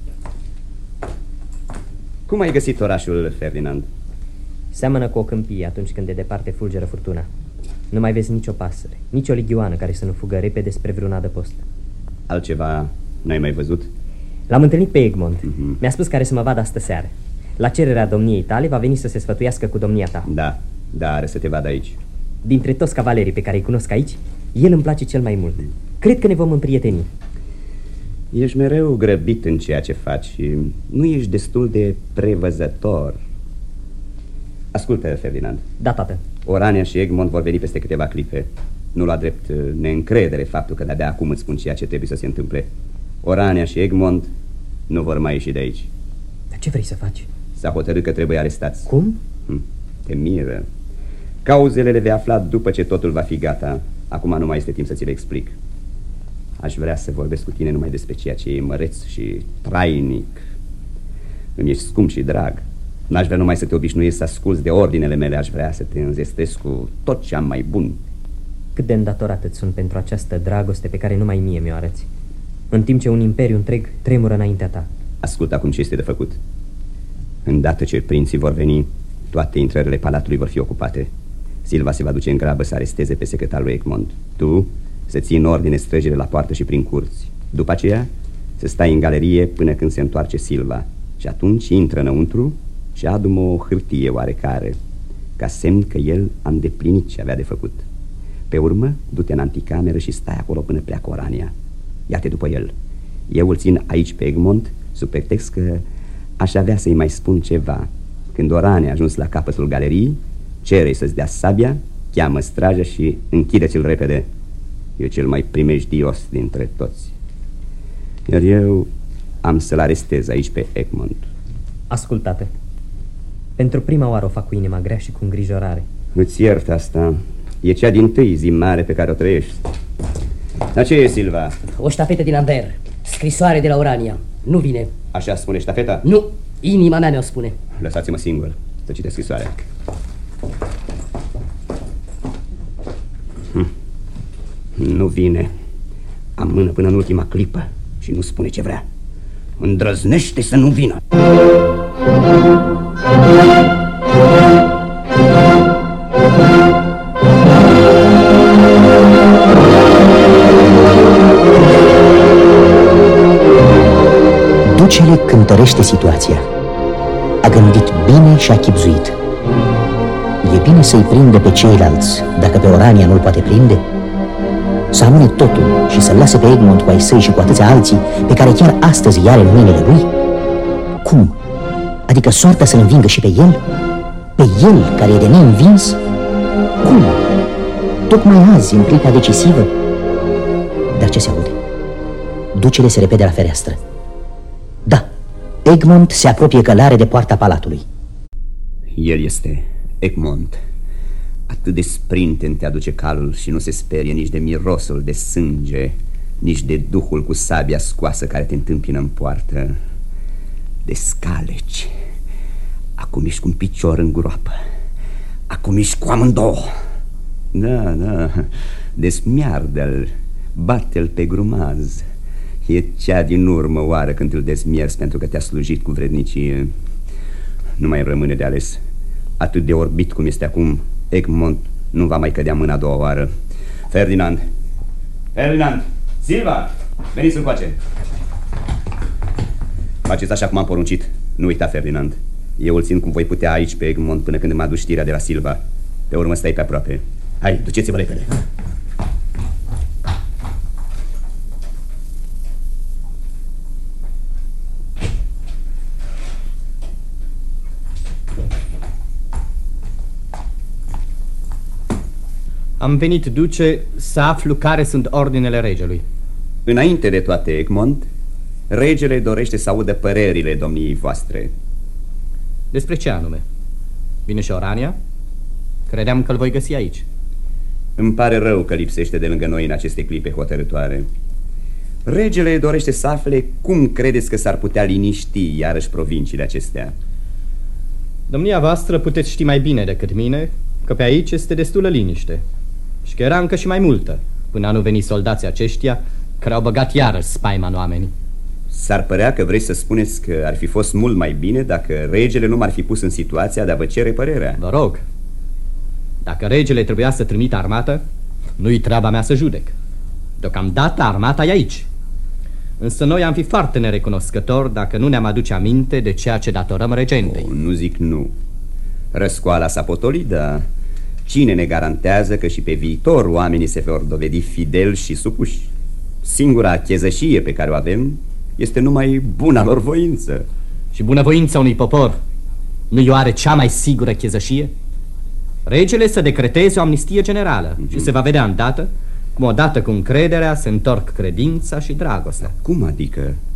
S17: Cum ai găsit orașul, Ferdinand?
S3: Seamănă cu o câmpie atunci când de departe fulgeră furtuna. Nu mai vezi nicio pasăre, nicio ligioană care să nu fugă repede spre vreun adăpost.
S17: Altceva n-ai mai văzut?
S3: L-am întâlnit pe Egmont. Mi-a spus că are să mă vadă astă seară. La cererea domniei tale va veni să se sfătuiască cu domnia ta.
S17: Da, are să te vadă aici.
S3: Dintre toți cavalerii pe care îi cunosc aici, el îmi place cel mai mult. Cred că ne vom împrieteni.
S17: Ești mereu grăbit în ceea ce faci și nu ești destul de prevăzător. Ascultă, Ferdinand.
S3: Da, tată.
S17: Orania și Egmont vor veni peste câteva clipe. Nu lua drept neîncredere faptul că de-abia acum îți spun ceea ce trebuie să se întâmple. Orania și Egmont Nu vor mai ieși de aici.
S12: Dar ce vrei să faci?
S17: S-a hotărât că trebuie arestați.
S12: Cum?
S17: Te miră. Cauzele le vei afla după ce totul va fi gata. Acum nu mai este timp să ți le explic. Aș vrea să vorbesc cu tine numai despre ceea ce e măreț și trainic. Îmi ești scump și drag. N-aș vrea numai să te obișnuiești să asculți de ordinele mele. Aș vrea să te înzestrezi cu tot ce am mai bun.
S12: Cât de îndatorat îți sunt pentru această dragoste pe care numai mie mi-o arăți, în timp ce un imperiu întreg tremură înaintea ta.
S17: Ascultă acum ce este de făcut. Îndată ce prinții vor veni, toate intrările palatului vor fi ocupate. Silva se va duce în grabă să aresteze pe secretarul Egmont. Tu să ții în ordine străjile la poartă și prin curți. După aceea să stai în galerie până când se întoarce Silva. Și atunci intră înăuntru și adu-mă o hârtie oarecare, ca semn că el a îndeplinit ce avea de făcut. Pe urmă, du-te în anticameră și stai acolo până pleacă Orania. Ia-te după el. Eu îl țin aici pe Egmont, sub pretext că aș avea să-i mai spun ceva. Când Orania a ajuns la capătul galeriei, cere-i să-ți dea sabia, cheamă straja și închide-ți-l repede. Eu cel mai primejdios dintre toți. Iar eu am să-l arestez aici pe Egmont.
S12: Ascultă-te. Pentru prima oară o fac cu inima grea și cu îngrijorare.
S17: Îți iert asta. E cea dintâi zi mare pe care o trăiești. Dar ce e, Silva?
S12: O ștafetă din Amber. Scrisoare de la Orania. Nu vine.
S17: Așa spune ștafeta?
S12: Nu, inima mea mi-o spune.
S17: Lăsați-mă singur să citesc scrisoarea. Nu vine. Amână până în ultima clipă și nu spune ce vrea. Îndrăznește să nu vină.
S1: Ducele cântărește situația. A gândit bine și a chibzuit. E bine să-i prindă pe ceilalți, dacă pe Orania nu-l poate prinde? Să amâne totul și să-l lase pe Egmont cu ai săi și cu atâția alții pe care chiar astăzi îi are în mâinile lui? Cum? Adică soarta să-l învingă și pe el? Pe el, care e de neînvins? Cum? Tocmai azi, în clipa decisivă? Dar ce se aude? Ducele se repede la fereastră. Da, Egmont se apropie călare de poarta palatului.
S17: El este Egmont. Atât de sprinten te aduce calul și nu se sperie nici de mirosul de sânge, nici de duhul cu sabia scoasă care te întâmpină în poartă. De scaleci. Acum ești cu un picior în groapă. Acum ești cu amândouă. Da, desmiardă-l, bate-l pe grumaz. E cea din urmă oară când îl dezmierzi pentru că te-a slujit cu vrednicie. Nu mai rămâne de ales. Atât de orbit cum este acum, Egmont nu va mai cădea mâna a doua oară. Ferdinand! Silva! Veniți încoace! Faceți așa cum am poruncit. Nu uita, Ferdinand. Eu îl țin cum voi putea aici pe Egmont până când îmi aduci știrea de la Silva. Pe urmă stai pe aproape. Hai, duceți-vă repede.
S15: Am venit, duce, să aflu care sunt ordinele regelui.
S17: Înainte de toate, Egmont, regele dorește să audă părerile domniei voastre.
S15: Despre ce anume? Vine și Orania? Credeam că îl voi găsi aici.
S17: Îmi pare rău că lipsește de lângă noi în aceste clipe hotărătoare. Regele dorește să afle cum credeți că s-ar putea liniști iarăși provinciile acestea.
S15: Domnia voastră puteți ști mai bine decât mine că pe aici este destulă liniște și că era încă și mai multă până nu veni soldații aceștia care au băgat iarăși spaima în oameni.
S17: S-ar părea că vrei să spuneți că ar fi fost mult mai bine dacă regele nu m-ar fi pus în situația de a vă cere părerea.
S15: Vă rog, dacă regele trebuia să trimită armată, nu-i treaba mea să judec. Deocamdată armata e aici. Însă noi am fi foarte nerecunoscători dacă nu ne-am aduce aminte de ceea ce datorăm regentei.
S17: Nu zic nu. Răscoala s-a potolit, dar cine ne garantează că și pe viitor oamenii se vor dovedi fideli și supuși? Singura chezășie pe care o avem este numai buna lor voință.
S15: Și bunăvoința unui popor nu-i oare cea mai sigură chezășie? Regele să decreteze o amnistie generală și se va vedea îndată cum odată cu încrederea se întorc credința și dragostea.
S17: Cum adică?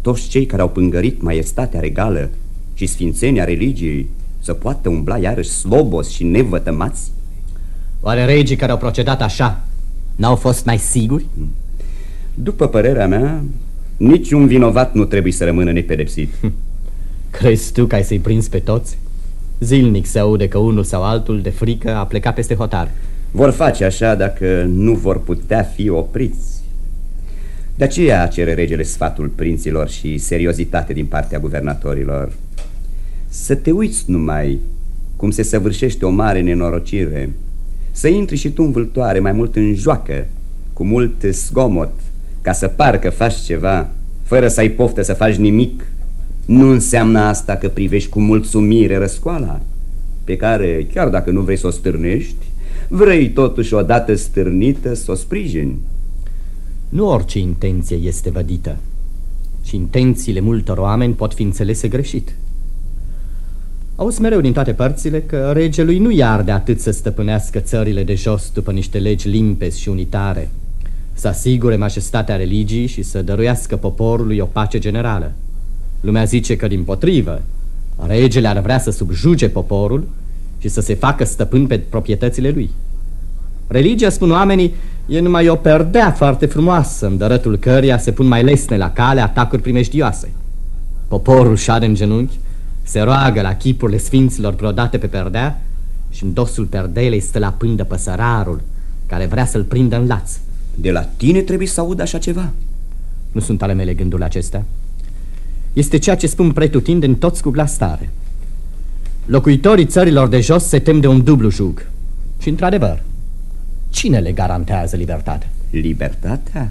S17: toți cei care au pângărit maiestatea regală și sfințenia religiei să poată umbla iarăși slobos și nevătămați?
S15: Oare regii care au procedat așa n-au fost mai siguri?
S17: După părerea mea, niciun vinovat nu trebuie să rămână nepedepsit.
S15: Crezi tu că ai să-i prinzi pe toți? Zilnic se aude că unul sau altul de frică a plecat peste hotar.
S17: Vor face așa dacă nu vor putea fi opriți. De aceea cere regele sfatul prinților și seriozitate din partea guvernatorilor. Să te uiți numai cum se săvârșește o mare nenorocire, să intri și tu în vâltoare mai mult în joacă, cu mult zgomot, ca să par că faci ceva, fără să ai poftă să faci nimic. Nu înseamnă asta că privești cu mulțumire răscoala, pe care, chiar dacă nu vrei să o stârnești, vrei totuși odată stârnită să o sprijini.
S15: Nu orice intenție este vădită și intențiile multor oameni pot fi înțelese greșit. Auzi mereu din toate părțile că regelui nu i-ar de atât să stăpânească țările de jos după niște legi limpezi și unitare, să asigure majestatea religiei și să dăruiască poporului o pace generală. Lumea zice că, dimpotrivă, regele ar vrea să subjuge poporul și să se facă stăpân pe proprietățile lui. Religia, spun oamenii, e numai o perdea foarte frumoasă, în dărătul căreia se pun mai lesne la cale atacuri primejdioase. Poporul șade în genunchi, se roagă la chipurile sfinților brodate pe perdea și în dosul perdelei stă la pândă păsărarul care vrea să-l prindă în laț.
S17: De la tine trebuie să aud așa ceva?
S15: Nu sunt ale mele gândurile acestea. Este ceea ce spun pretutindeni toți cu glas tare. Locuitorii țărilor de jos se tem de un dublu jug. Și într-adevăr, cine le garantează libertatea?
S17: Libertatea?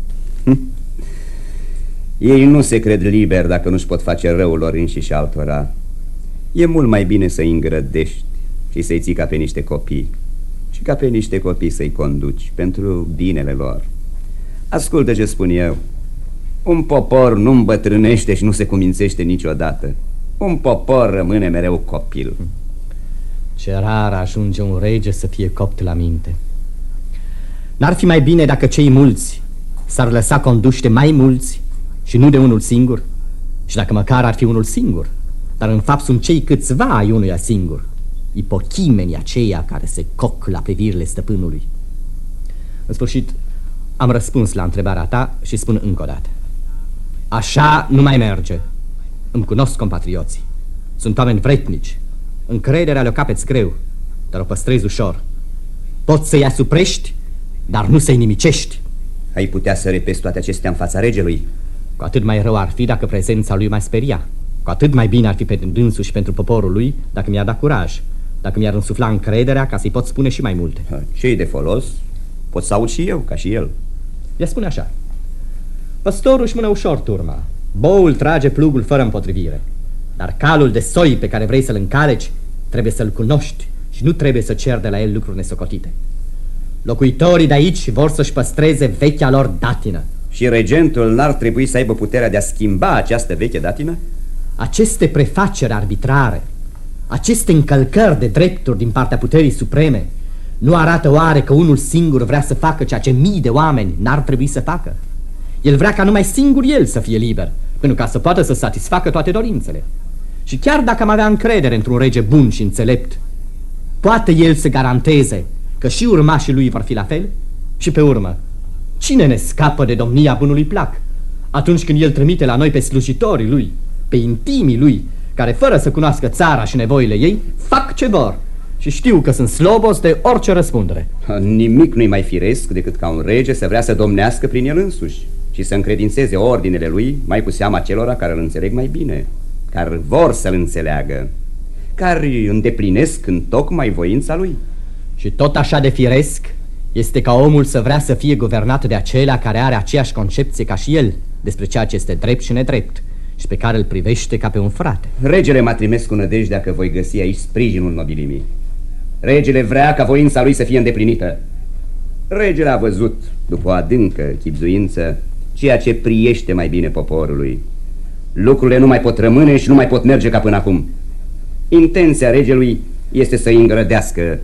S17: Ei nu se cred liberi dacă nu-și pot face răul lor înșiși altora. E mult mai bine să-i îngrădești și să-i ții ca pe niște copii, și ca pe niște copii să-i conduci pentru binele lor. Ascultă ce spun eu. Un popor nu îmbătrânește și nu se cumințește niciodată. Un popor rămâne mereu copil.
S15: Ce rar ajunge un rege să fie copt la minte. N-ar fi mai bine dacă cei mulți s-ar lăsa conduși de mai mulți și nu de unul singur? Și dacă măcar ar fi unul singur, dar în fapt sunt cei câțiva ai unuia singur, ipochimenii aceia care se coc la privirile stăpânului. În sfârșit, am răspuns la întrebarea ta și spun încă o dată. Așa nu mai merge. Îmi cunosc compatrioții. Sunt oameni vretnici. Încrederea le-o capeți greu, dar o păstrezi ușor. Poți să-i asuprești, dar nu să-i nimicești.
S17: Ai putea să repezi toate acestea în fața regelui?
S15: Cu atât mai rău ar fi dacă prezența lui m-ar speria. Cu atât mai bine ar fi pentru dânsul și pentru poporul lui dacă mi-ar da curaj, dacă mi-ar însufla încrederea ca să-i pot spune și mai multe.
S17: Ce-i de folos? Pot să aud și eu, ca și el.
S15: Ea spune așa. Păstorul își mână ușor turma, boul trage plugul fără împotrivire, dar calul de soi pe care vrei să-l încaleci trebuie să-l cunoști și nu trebuie să ceri de la el lucruri nesocotite. Locuitorii de aici vor să-și păstreze vechea lor datină.
S17: Și regentul n-ar trebui să aibă puterea de a schimba această veche datină?
S15: Aceste prefaceri arbitrare, aceste încălcări de drepturi din partea puterii supreme, nu arată oare că unul singur vrea să facă ceea ce mii de oameni n-ar trebui să facă? El vrea ca numai singur el să fie liber, pentru ca să poată să satisfacă toate dorințele. Și chiar dacă am avea încredere într-un rege bun și înțelept, poate el să garanteze că și urmașii lui vor fi la fel? Și pe urmă, cine ne scapă de domnia bunului plac atunci când el trimite la noi pe slujitorii lui, pe intimii lui, care fără să cunoască țara și nevoile ei, fac ce vor și știu că sunt slobos de orice răspundere?
S17: Nimic nu-i mai firesc decât ca un rege să vrea să domnească prin el însuși și să încredințeze ordinele lui mai cu seama celora care îl înțeleg mai bine, care vor să-l înțeleagă, care îndeplinesc întocmai voința lui.
S15: Și tot așa de firesc este ca omul să vrea să fie guvernat de acelea care are aceeași concepție ca și el despre ceea ce este drept și nedrept și pe care îl privește ca pe un frate.
S17: Regele m-a trimis cu nădejdea că voi găsi aici sprijinul nobilimii. Regele vrea ca voința lui să fie îndeplinită. Regele a văzut, după o adâncă chibzuință, ceea ce priește mai bine poporului. Lucrurile nu mai pot rămâne și nu mai pot merge ca până acum. Intenția regelui este să îi îngrădească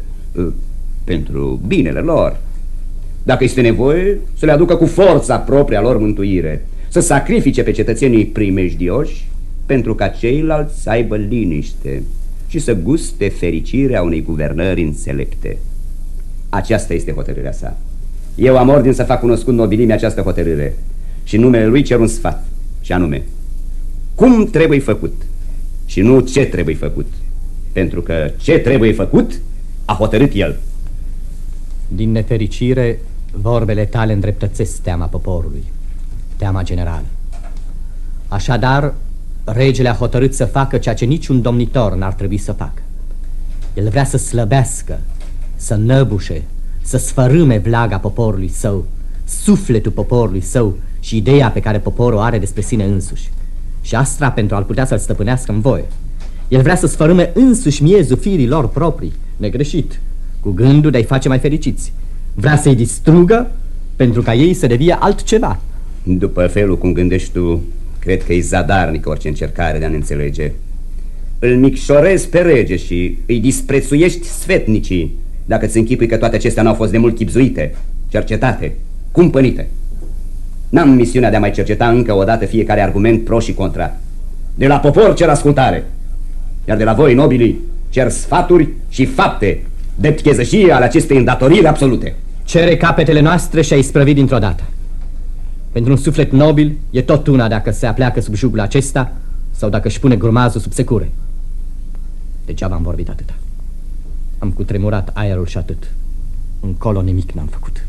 S17: pentru binele lor. Dacă este nevoie, să le aducă cu forța propria lor mântuire, să sacrifice pe cetățenii primejdioși pentru ca ceilalți să aibă liniște și să guste fericirea unei guvernări înțelepte. Aceasta este hotărârea sa. Eu am ordin să fac cunoscut nobilimii această hotărâre și în numele lui cer un sfat, și anume cum trebuie făcut și nu ce trebuie făcut, pentru că ce trebuie făcut a hotărât el.
S15: Din nefericire, vorbele tale îndreptățesc teama poporului, teama generală. Așadar, regele a hotărât să facă ceea ce niciun domnitor n-ar trebui să facă. El vrea să slăbească, să năbușe, să sfărâme vlaga poporului său, sufletul poporului său și ideea pe care poporul are despre sine însuși. Și asta pentru a-l putea să-l stăpânească în voie. El vrea să sfărâme însuși miezul firii lor proprii, negreșit, cu gândul de a-i face mai fericiți. Vrea să-i distrugă pentru ca ei să devie altceva.
S17: După felul cum gândești tu, cred că e zadarnic orice încercare de a ne înțelege. Îl micșorezi pe rege și îi disprețuiești sfetnicii dacă ți închipui că toate acestea n-au fost de mult chibzuite, cercetate, cumpănite. N-am misiunea de a mai cerceta încă o dată fiecare argument pro și contra. De la popor cer ascultare, iar de la voi, nobilii, cer sfaturi și fapte, drept chezășie ale acestei îndatoriri absolute.
S15: Cere capetele noastre și a isprăvi dintr-o dată. Pentru un suflet nobil e tot una dacă se apleacă sub jugul acesta sau dacă își pune grumazul sub secure. Degeaba am vorbit atâta. Am cutremurat aerul și atât. Încolo nimic n-am făcut.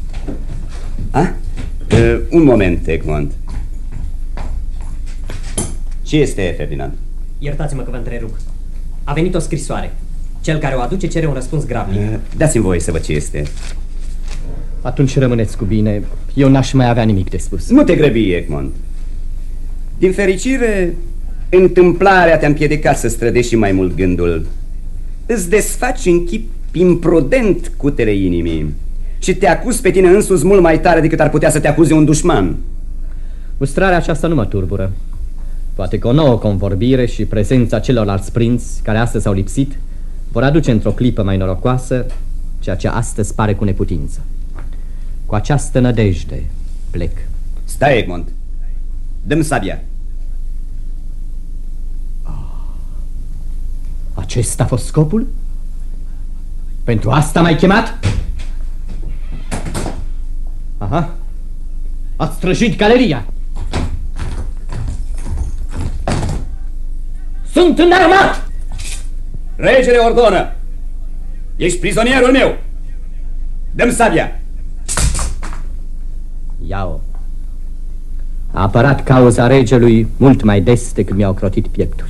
S17: Un moment, Egmont. Ce este, Ferdinand?
S18: Iertați-mă că vă întrerup. A venit o scrisoare. Cel care o aduce cere un răspuns grabnic.
S17: Dați-mi voie să văd ce este.
S15: Atunci rămâneți cu bine. Eu n-aș mai avea nimic de spus.
S17: Nu te grăbi, Egmont. Din fericire, întâmplarea te-a împiedicat să strădești și mai mult gândul. Îți desfaci în chip imprudent cutele inimii și te acuzi pe tine însuți mult mai tare decât ar putea să te acuze un dușman.
S15: Mustrarea aceasta nu mă turbură. Poate că o nouă convorbire și prezența celorlalți prinți care astăzi au lipsit vor aduce într-o clipă mai norocoasă ceea ce astăzi pare cu neputință. Cu această nădejde plec.
S17: Stai, Egmont. Dă-mi sabia.
S15: Acesta a fost scopul? Pentru asta m-ai chemat? Aha. Ați străjit galeria. Sunt înarmat!
S17: Regele ordonă! Ești prizonierul meu! Dă-mi sabia!
S15: Ia-o. A apărat cauza regelui mult mai des decât mi-au crotit pieptul.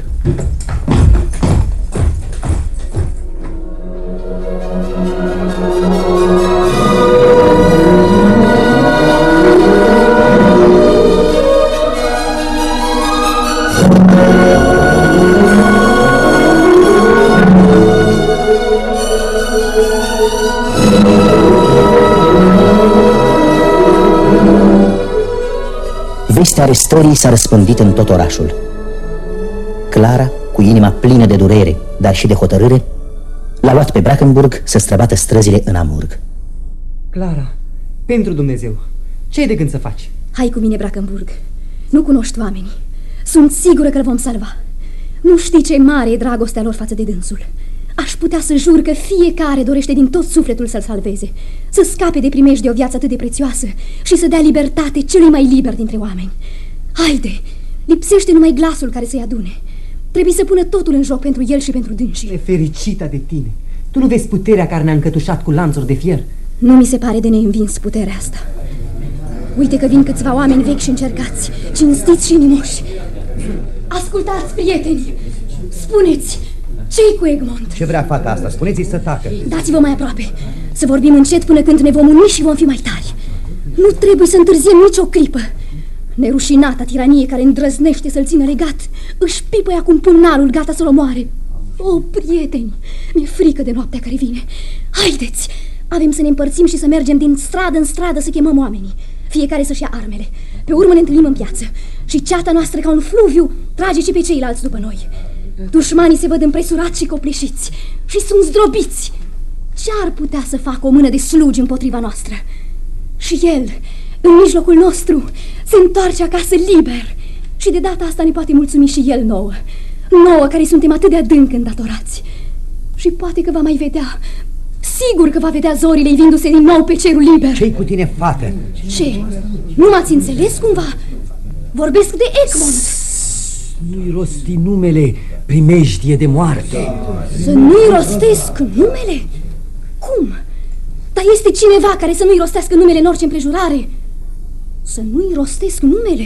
S1: Vestea arestării s-a răspândit în tot orașul. Clara, cu inima plină de durere, dar și de hotărâre, l-a luat pe Brackenburg să străbată străzile în Amurg.
S10: Clara, pentru Dumnezeu, ce ai de gând să faci?
S8: Hai cu mine, Brackenburg. Nu cunoști oamenii. Sunt sigură că îl vom salva. Nu știi ce mare e dragostea lor față de dânsul. Aș putea să jur că fiecare dorește din tot sufletul să-l salveze, să scape de primejdie o viață atât de prețioasă și să dea libertate celui mai liber dintre oameni. Haide, lipsește numai glasul care să-i adune. Trebuie să pună totul în joc pentru el și pentru dânsii.
S10: Nefericită de tine! Tu nu vezi puterea care ne-a încătușat cu lanțuri de fier?
S8: Nu mi se pare de neînvins puterea asta. Uite că vin câțiva oameni vechi și încercați, cinstiți și inimoși. Ascultați, prieteni! Spuneți, ce-i cu Egmont?
S11: Ce vrea fata asta? Spuneți-i să tacă.
S8: Dați-vă mai aproape, să vorbim încet până când ne vom uni și vom fi mai tari. Nu trebuie să întârziem nicio clipă. Nerușinata tiranie care îndrăznește să-l țină legat își pipăie acum pumnalul, gata să-l omoare. O, prieteni, mi-e frică de noaptea care vine. Haideți, avem să ne împărțim și să mergem din stradă în stradă să chemăm oamenii. Fiecare să-și ia armele. Pe urmă ne întâlnim în piață și ceata noastră ca un fluviu trage și pe ceilalți după noi. Dușmanii se văd împresurați și copleșiți și sunt zdrobiți. Ce ar putea să facă o mână de slugi împotriva noastră? Și în mijlocul nostru, se întoarce acasă liber. Și de data asta ne poate mulțumi și el nouă. Nouă care suntem atât de adânc îndatorați. Și poate că va mai vedea, sigur că va vedea zorile ivindu-se din nou pe cerul liber.
S11: Ce-i cu tine, fată?
S8: Ce? Nu m-ați înțeles cumva? Vorbesc de Egmont.
S2: Nu-i rosti numele, primejdie de moarte.
S8: Să nu-i rostesc numele? Cum? Dar este cineva care să nu-i rostească numele în orice împrejurare? Să nu-i rostesc numele?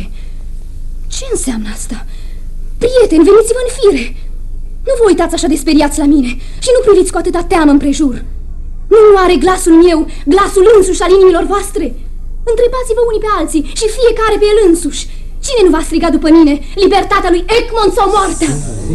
S8: Ce înseamnă asta? Prieteni, veniți-vă în fire! Nu vă uitați așa de speriați la mine și nu priviți cu atâta teamă împrejur. Nu are glasul meu, glasul însuși al inimilor voastre? Întrebați-vă unii pe alții și fiecare pe el însuși. Cine nu va striga după mine? Libertatea lui Egmont sau moartea?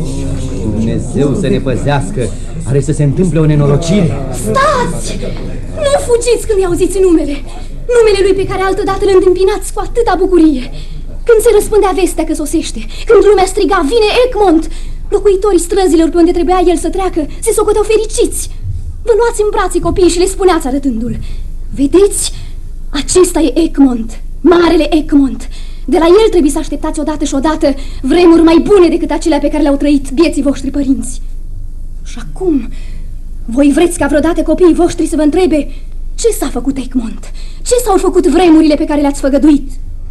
S2: Dumnezeu să ne păzească! Are să se întâmple o nenorocire.
S8: Stați! Nu fugiți când i-auziți numele. Numele lui pe care altădată îl întâmpinați cu atâta bucurie. Când se răspândea vestea că sosește, când lumea striga, vine Egmont, locuitorii străzilor pe unde trebuia el să treacă se socoteau fericiți. Vă luați în brațe copiii și le spuneați arătându-l: vedeți? Acesta e Egmont, marele Egmont. De la el trebuie să așteptați odată și odată vremuri mai bune decât acelea pe care le-au trăit vieții voștri părinți. Și acum, voi vreți ca vreodată copiii voștri să vă întrebe: ce s-a făcut Egmont? Ce s-au făcut vremurile pe care le-ați făgăduit?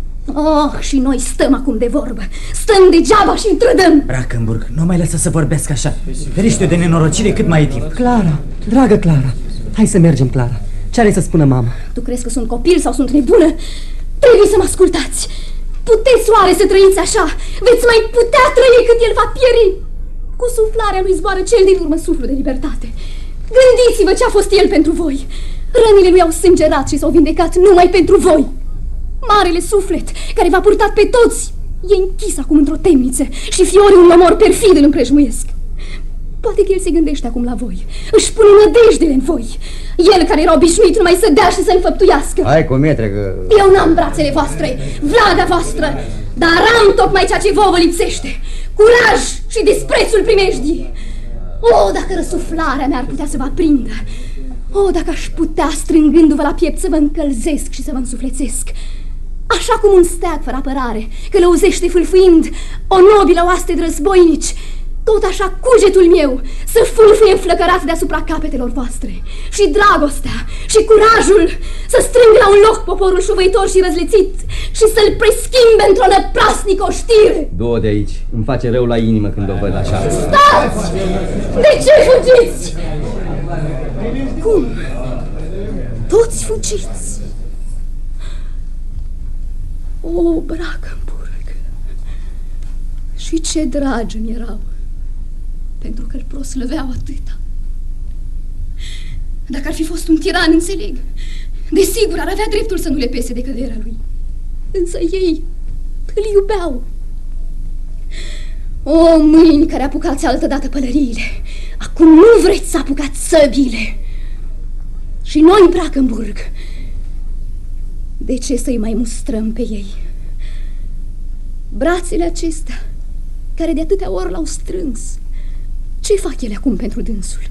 S8: Oh, și noi stăm acum de vorbă. Stăm degeaba și trădăm.
S2: Brackenburg, nu mai lăsa să vorbesc așa. Ferește de nenorocire cât mai e timp.
S10: Clara, dragă Clara, hai să mergem, Clara. Ce are să spună mama?
S8: Tu crezi că sunt copil sau sunt nebună? Trebuie să mă ascultați. Puteți oare să trăiți așa? Veți mai putea trăi când el va pieri? Cu suflarea lui zboară cel din urmă suflu de libertate. Gândiți-vă ce a fost el pentru voi. Rănile lui au sângerat și s-au vindecat numai pentru voi. Marele suflet care v-a purtat pe toți e închis acum într-o temniță și fiorii un omor perfid îl împrejmuiesc. Poate că el se gândește acum la voi, își pune nădejdele în voi. El care era obișnuit numai să dea și să înfăptuiască.
S11: Hai cu mietre că...
S8: Eu n-am brațele voastre, vlaga voastră, dar am tocmai ceea ce vouă vă lipsește: curaj și disprețul primejdii. O, dacă răsuflarea mea ar putea să vă aprindă. O, dacă aș putea, strângându-vă la piept, să vă încălzesc și să vă însuflețesc. Așa cum un steag fără apărare călăuzește fâlfâind o nobilă oaste de războinici, tot așa cugetul meu să fâlfâie înflăcărat deasupra capetelor voastre. Și dragostea și curajul să strâng la un loc poporul șuvăitor și răzlețit și să-l preschimbe într-o năprasnică oștire.
S2: Du-o de aici, îmi face rău la inimă când o văd așa.
S8: Stați! De ce fugiți? Cum? Toți fugiți? O, Brackenburg! Și ce dragi mi erau, pentru că îl proslăveau atâta. Dacă ar fi fost un tiran, înțeleg, desigur ar avea dreptul să nu le pese de căderea lui. Însă ei îl iubeau. O, mâini care apucați altădată pălăriile, acum nu vreți să apucați săbile. Și noi, Brackenburg, de ce să-i mai mustrăm pe ei? Brațele acestea, care de atâtea ori l-au strâns, ce fac ele acum pentru dânsul?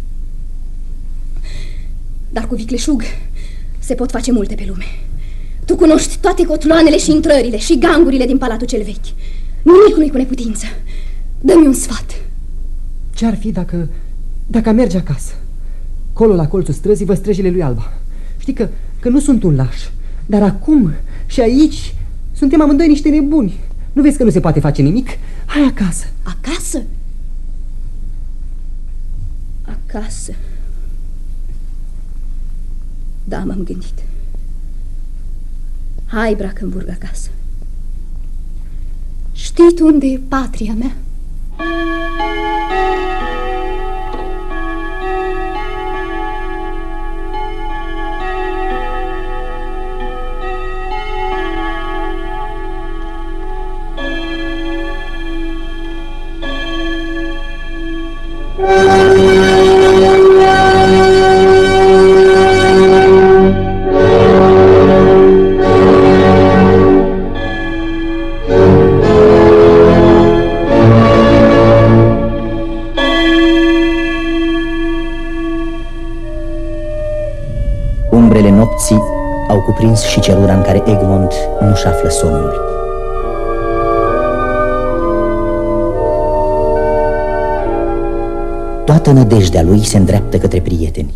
S8: Dar cu vicleșug se pot face multe pe lume. Tu cunoști toate cotloanele și intrările și gangurile din palatul cel vechi. Nimic nu-i cu neputință. Dă-mi un sfat.
S10: Ce-ar fi dacă merge acasă? Colo la colțul străzii vă străjile lui Alba. Știi că nu sunt un laș, dar acum și aici suntem amândoi niște nebuni. Nu vezi că nu se poate face nimic? Hai acasă.
S8: Acasă? Acasă. Da, m-am gândit. Hai, Brackenburg, acasă. Știi tu unde e patria mea?
S1: au cuprins și celula în care Egmont nu-și află somnul. Toată nădejdea lui se îndreaptă către prieteni.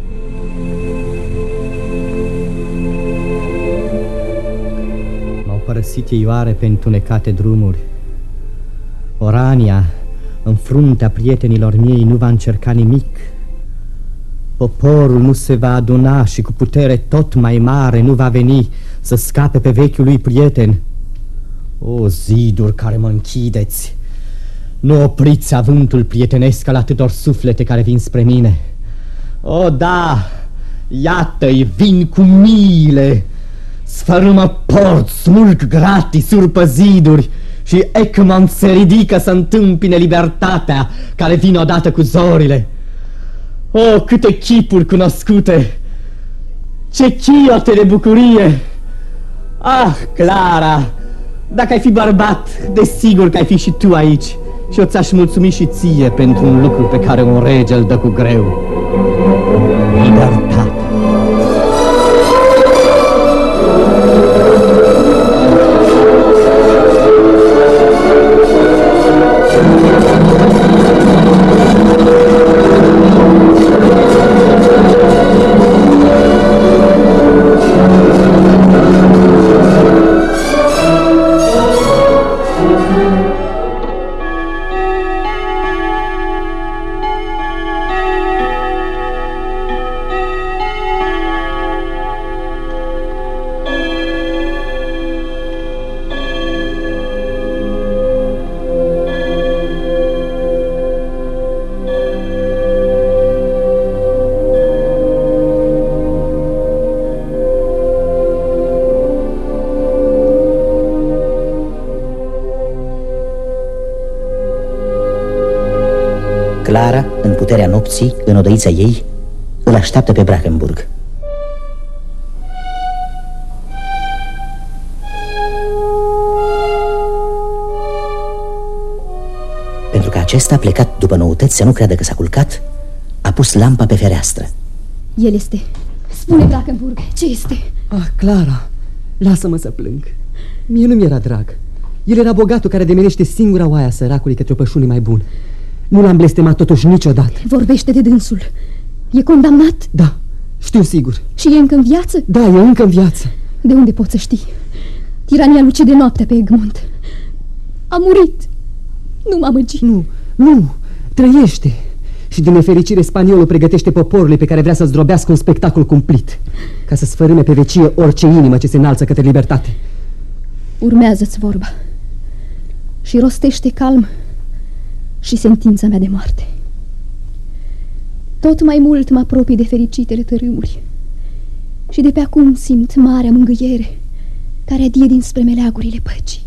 S15: M-au părăsit ei oare pe întunecate drumuri. Orania, în fruntea prietenilor miei, nu va încerca nimic. Poporul nu se va aduna și cu putere tot mai mare nu va veni să scape pe vechiul lui prieten. O, ziduri care mă închideți! Nu opriți avântul prietenesc al atâtor suflete care vin spre mine. O, da, iată-i, vin cu miile, sfărâmă porți, smulg gratis, urpă ziduri și Egmont se ridică să întâmpine libertatea care vine odată cu zorile. O, câte chipuri cunoscute! Ce chiote de bucurie! Ah, Clara, dacă ai fi bărbat, desigur că ai fi și tu aici. Și eu ți-aș mulțumi și ție pentru un lucru pe care un rege îl dă cu greu: libertate.
S1: Clara, în puterea nopții, în odăița ei, îl așteaptă pe Brackenburg. Pentru că acesta, plecat după noutăți să nu creadă că s-a culcat, a pus lampa pe fereastră.
S8: El este. Spune, Brackenburg, ce este?
S10: Ah, Clara, lasă-mă să plâng. Mie nu mi-era drag. El era bogatul care demenește singura oaia săracului către o pășune mai bună. Nu l-am blestemat totuși niciodată.
S8: Vorbește de dânsul. E condamnat?
S10: Da, știu sigur.
S8: Și e încă în viață?
S10: Da, e încă în viață.
S8: De unde poți să știi? Tirania l ucide noaptea pe Egmont. A murit. Nu m-am amăgit.
S10: Nu, trăiește. Și din nefericire spaniolul pregătește poporului pe care vrea să zdrobească un spectacol cumplit, ca să sfărâme pe vecie orice inimă ce se înalță către libertate.
S8: Urmează-ți vorba și rostește calm și sentința mea de moarte. Tot mai mult mă apropii de fericitele tărâmuri și de pe acum simt marea mângâiere care adie dinspre meleagurile păcii.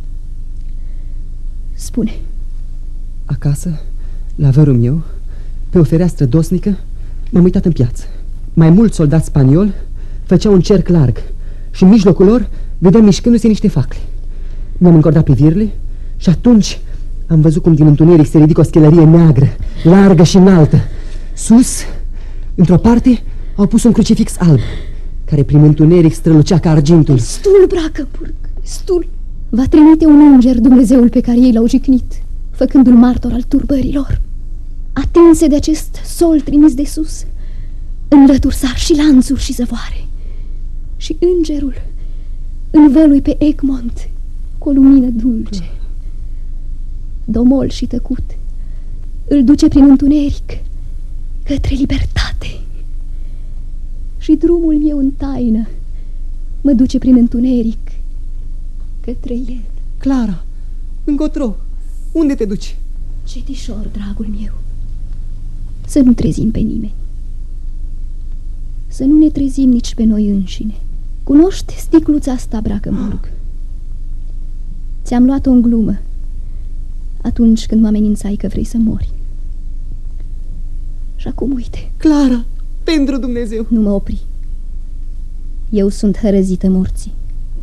S8: Spune.
S10: Acasă, la vărul meu, pe o fereastră dosnică, m-am uitat în piață. Mai mulți soldați spanioli făceau un cerc larg și în mijlocul lor vedeam mișcându-se niște facle. Mi-am încordat privirile și atunci am văzut cum din întuneric se ridică o schelărie neagră, largă și înaltă. Sus, într-o parte, au pus un crucifix alb, care prin întuneric strălucea ca argintul.
S8: Destul, Brackenburg, destul. Va trimite un înger Dumnezeul pe care ei l-au jignit, făcându-l martor al turbărilor. Atinse de acest sol trimis de sus, înlături sar și lanțuri și zăvoare. Și îngerul învălui pe Egmont cu o lumină dulce. Domol și tăcut îl duce prin întuneric către libertate. Și drumul meu în taină mă duce prin întuneric către el.
S10: Clara, încotro, unde te duci?
S8: Cetișor, dragul meu, să nu trezim pe nimeni, să nu ne trezim nici pe noi înșine. Cunoști sticluța asta, Brackenburg? Ți-am luat-o în glumă atunci când mă amenințai că vrei să mori. Și acum uite.
S10: Clara, pentru Dumnezeu!
S8: Nu mă opri. Eu sunt hărăzită morții.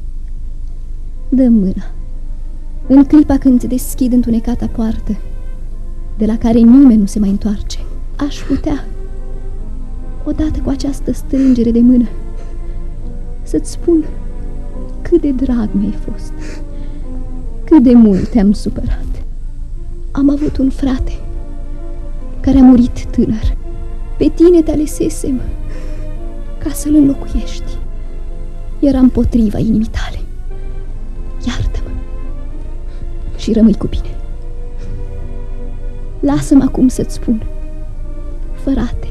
S8: Dă mâna. În clipa când deschid întunecata poartă, de la care nimeni nu se mai întoarce, aș putea, odată cu această strângere de mână, să-ți spun cât de drag mi-ai fost, cât de mult te-am supărat. Am avut un frate care a murit tânăr. Pe tine te alesesem ca să-l înlocuiești. Era împotriva inimii tale. Iartă-mă și rămâi cu bine. Lasă-mă acum să-ți spun, frate,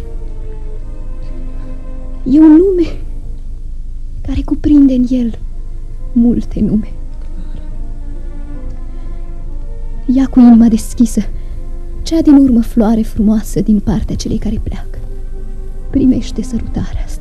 S8: e un nume care cuprinde în el multe nume. Ia cu inima deschisă cea din urmă floare frumoasă din partea celei care pleacă. Primește sărutarea asta.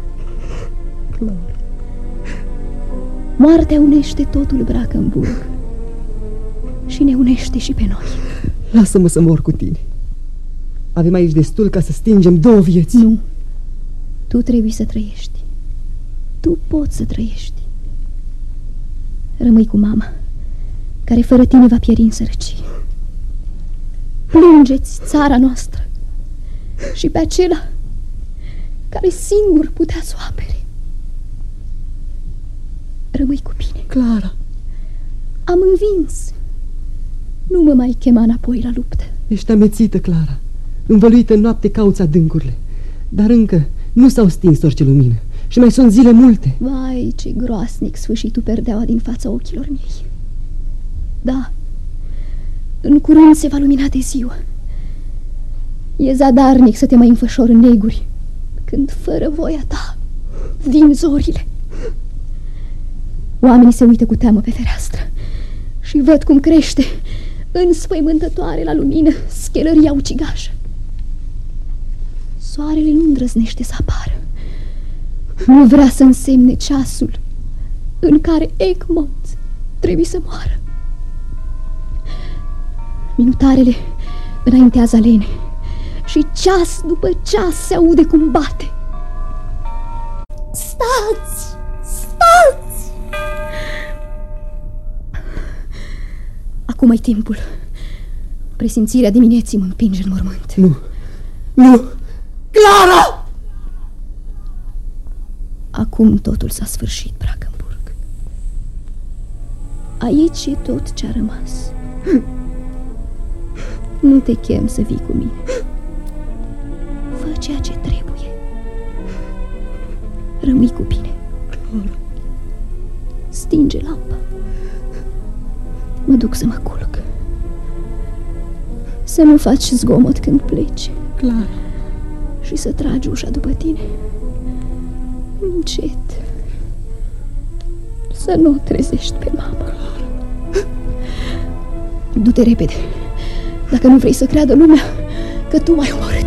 S8: Moartea unește totul Brackenburg și ne unește și pe noi.
S10: Lasă-mă să mor cu tine. Avem aici destul ca să stingem două vieți.
S8: Nu. Tu trebuie să trăiești. Tu poți să trăiești. Rămâi cu mama, care fără tine va pieri în sărăcie. Plângeți țara noastră și pe acela care singur putea să o apere. Rămâi cu bine.
S10: Clara,
S8: am învins. Nu mă mai chema înapoi la luptă.
S10: Ești amețită, Clara. Învăluită în noapte cauți adâncurile. Dar încă nu s-au stins orice lumină și mai sunt zile multe.
S8: Vai, ce groasnic sfârșitul perdeaua din fața ochilor mei. Da, în curând se va lumina de ziua. E zadarnic să te mai înfășori în neguri, când fără voia ta vin zorile. Oamenii se uită cu teamă pe fereastră și văd cum crește înspăimântătoare la lumină schelăria ucigașă. Soarele nu îndrăznește să apară. Nu vrea să însemne ceasul în care Egmont trebuie să moară. Minutarele înaintează alene și ceas după ceas se aude cum bate. Stați! Stați! Acum-i timpul. Presimțirea dimineții mă împinge în mormânt.
S10: Nu! Nu! Clara!
S8: Acum totul s-a sfârșit, Brackenburg. Aici e tot ce a rămas. Nu te chem să vii cu mine. Fă ceea ce trebuie. Rămâi cu bine. Stinge lampa. Mă duc să mă culc. Să nu faci zgomot când pleci.
S10: Clara.
S8: Și să tragi ușa după tine. Încet. Să nu o trezești pe mama. Du-te repede, dacă nu vrei să creadă lumea că tu m-ai omorât.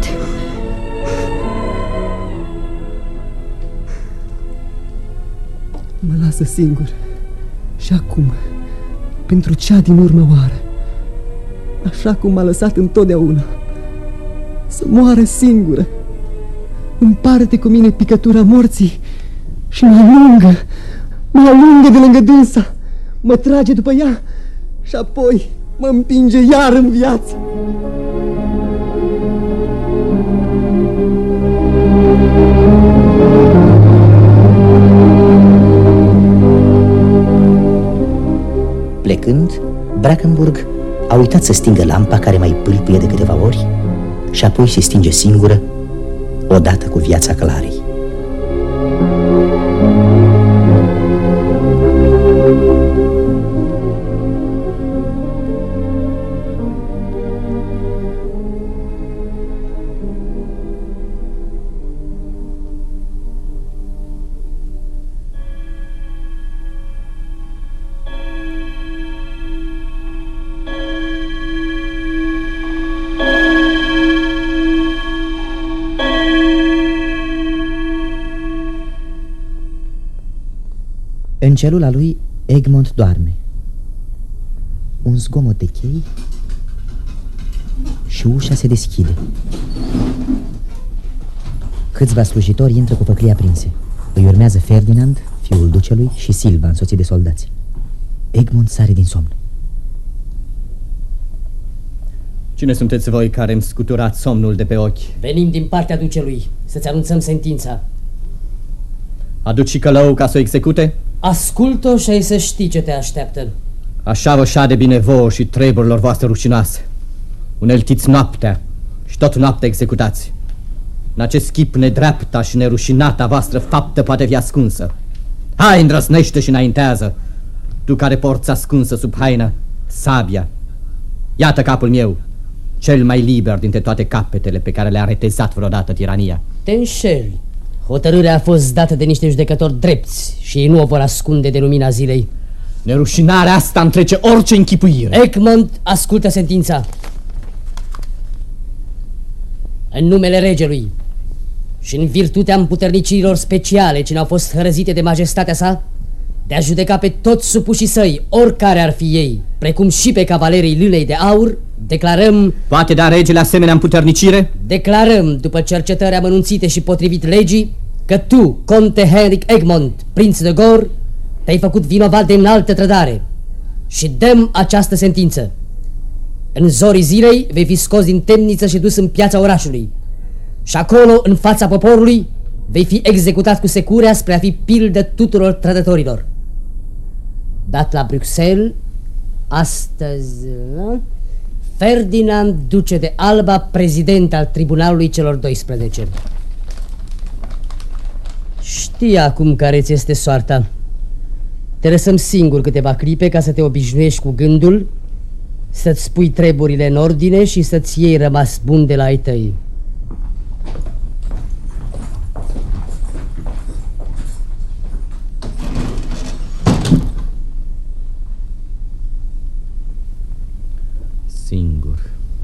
S10: Mă lasă singur. Și acum, pentru cea din urmă oară, așa cum m-a lăsat întotdeauna, să moară singură. Împarte cu mine picătura morții și mă alungă de lângă dânsa, mă trage după ea și apoi mă împinge iar în viață.
S1: Plecând, Brackenburg a uitat să stingă lampa care mai pâlpâie de câteva ori și apoi se stinge singură, odată cu viața Clarei. În celula lui, Egmont doarme. Un zgomot de chei și ușa se deschide. Câțiva slujitori intră cu făclii aprinse. Îi urmează Ferdinand, fiul ducelui, și Silva, însoțit de soldați. Egmont sare din somn.
S15: Cine sunteți voi care îmi scuturați somnul de pe ochi?
S12: Venim din partea ducelui să-ți anunțăm sentința.
S15: Aduci călău ca să o execute?
S12: Ascult-o și ai să știi ce te așteaptă.
S15: Așa vă șade bine vouă și treburilor voastre rușinoase. Uneltiți noaptea și tot noaptea executați. În acest chip nedreapta și nerușinata voastră faptă poate fi ascunsă. Hai, îndrăsnește și înaintează, tu care porți ascunsă sub haină sabia. Iată capul meu, cel mai liber dintre toate capetele pe care le-a retezat vreodată tirania.
S12: Te înșeli. Hotărârea a fost dată de niște judecători drepți și ei nu o vor ascunde de lumina zilei.
S15: Nerușinarea asta îmi trece orice închipuire.
S12: Egmont, ascultă sentința. În numele regelui și în virtutea împuternicirilor speciale ce ne-au fost hărăzite de majestatea sa, de a judeca pe toți supușii săi, oricare ar fi ei, precum și pe cavalerii Lânei de Aur, declarăm...
S15: Poate da regele asemenea împuternicire?
S12: Declarăm, după cercetări amănunțite și potrivit legii, că tu, conte Henrik Egmont, prinț de Gor, te-ai făcut vinovat de înaltă trădare și dăm această sentință. În zorii zilei vei fi scos din temniță și dus în piața orașului și acolo, în fața poporului, vei fi executat cu securea spre a fi pildă tuturor trădătorilor. Dat la Bruxelles, astăzi, Ferdinand Duce de Alba, prezident al tribunalului celor 12. Știi acum care ți este soarta. Te lăsăm singur câteva clipe ca să te obișnuiești cu gândul, să-ți spui treburile în ordine și să-ți iei rămas bun de la ai tăi.
S15: Singur.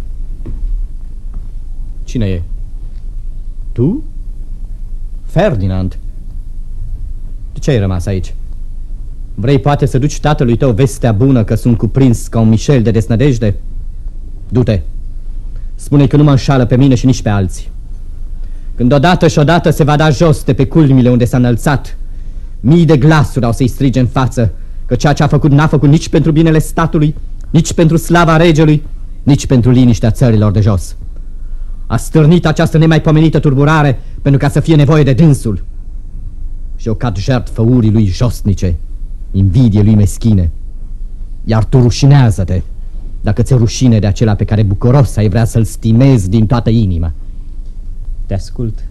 S15: Cine e? Tu? Ferdinand? De ce ai rămas aici? Vrei poate să duci tatălui tău vestea bună că sunt cuprins ca un mișel de desnădejde? Du-te. Spune-i că nu mă înșală pe mine și nici pe alții. Când odată și odată se va da jos de pe culmile unde s-a înălțat, mii de glasuri au să-i strige în față că ceea ce a făcut n-a făcut nici pentru binele statului, nici pentru slava regelui, nici pentru liniștea țărilor de jos. A stârnit această nemaipomenită turburare pentru ca să fie nevoie de dânsul. Și o cad jertfă urii lui josnice, invidie lui meschine. Iar tu rușinează-te dacă ți-e rușine de acela pe care bucuros ai vrea să-l stimezi din toată inima.
S18: Te ascult.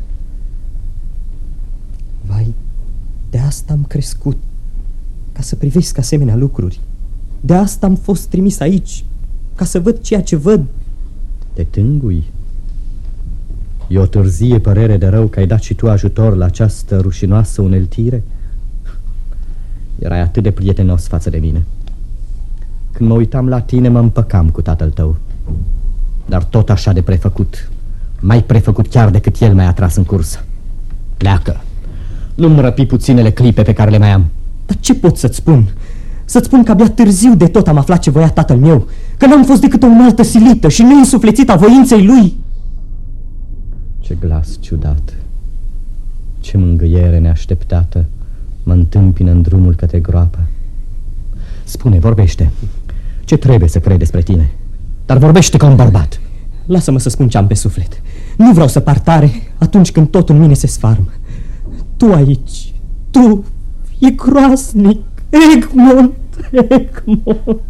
S18: Vai, de asta am crescut, ca să privesc asemenea lucruri. De asta am fost trimis aici, ca să văd ceea ce văd.
S15: Te tângui? E o târzie părere de rău că ai dat și tu ajutor la această rușinoasă uneltire? Erai atât de prietenos față de mine. Când mă uitam la tine, mă împăcam cu tatăl tău. Dar tot așa de prefăcut, mai prefăcut chiar decât el m-a atras în cursă. Pleacă. Nu-mi răpi puținele clipe pe care le mai am.
S18: Dar ce pot să-ți spun? Să-ți spun că abia târziu de tot am aflat ce voia tatăl meu, că n-am fost decât o înaltă silită și neînsuflețită a voinței lui.
S15: Ce glas ciudat, ce mângâiere neașteptată mă întâmpină în drumul către groapă. Spune, vorbește. Ce trebuie să cred despre tine? Dar vorbește ca un bărbat.
S18: Lasă-mă să spun ce am pe suflet. Nu vreau să par tare atunci când tot în mine se sfarmă. Tu aici, tu, e groasnic. Egmont, Egmont.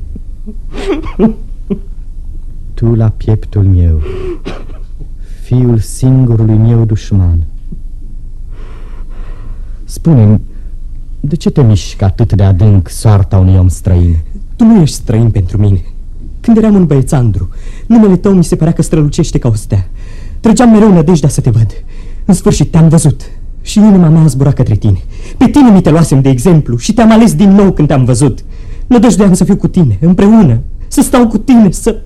S15: Tu la pieptul meu, fiul singurului meu dușman. Spune-mi, de ce te mișcă atât de adânc soarta unui om străin?
S18: Tu nu ești străin pentru mine. Când eram un băiețandru, numele tău mi se părea că strălucește ca o stea. Trăgeam mereu nădejdea să te văd. În sfârșit te-am văzut și inima mea a zburat către tine. Pe tine mi te luasem de exemplu și te-am ales din nou când te-am văzut. Nădăjdeam să fiu cu tine, împreună, să stau cu tine, să...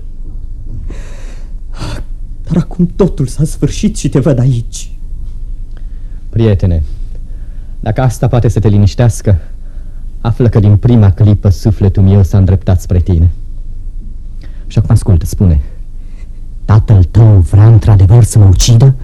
S18: Dar acum totul s-a sfârșit și te văd aici.
S15: Prietene, dacă asta poate să te liniștească, află că din prima clipă sufletul meu s-a îndreptat spre tine. Și acum ascultă, spune, tatăl tău vrea într-adevăr să mă ucidă?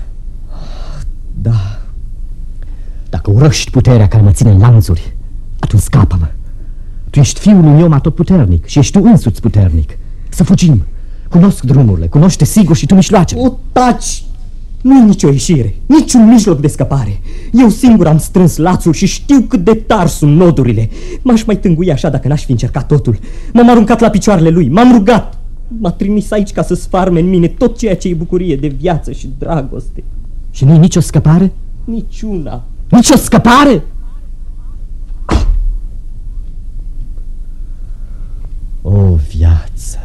S18: Da.
S15: Dacă urăști puterea care mă ține în lanțuri, atunci scapă-mă. Tu ești fiul unui om atotputernic și ești tu însuți puternic. Să fugim. Cunosc drumurile, cunoște sigur și tu mijloacele.
S18: O, taci! Nu e nicio ieșire, niciun mijloc de scăpare. Eu singur am strâns lațul și știu cât de tari sunt nodurile. M-aș mai tângui așa dacă n-aș fi încercat totul. M-am aruncat la picioarele lui, m-am rugat. M-a trimis aici ca să sfarme în mine tot ceea ce e bucurie de viață și dragoste.
S10: Și nu e nicio scăpare?
S18: Niciuna.
S10: Nicio scăpare? O viață,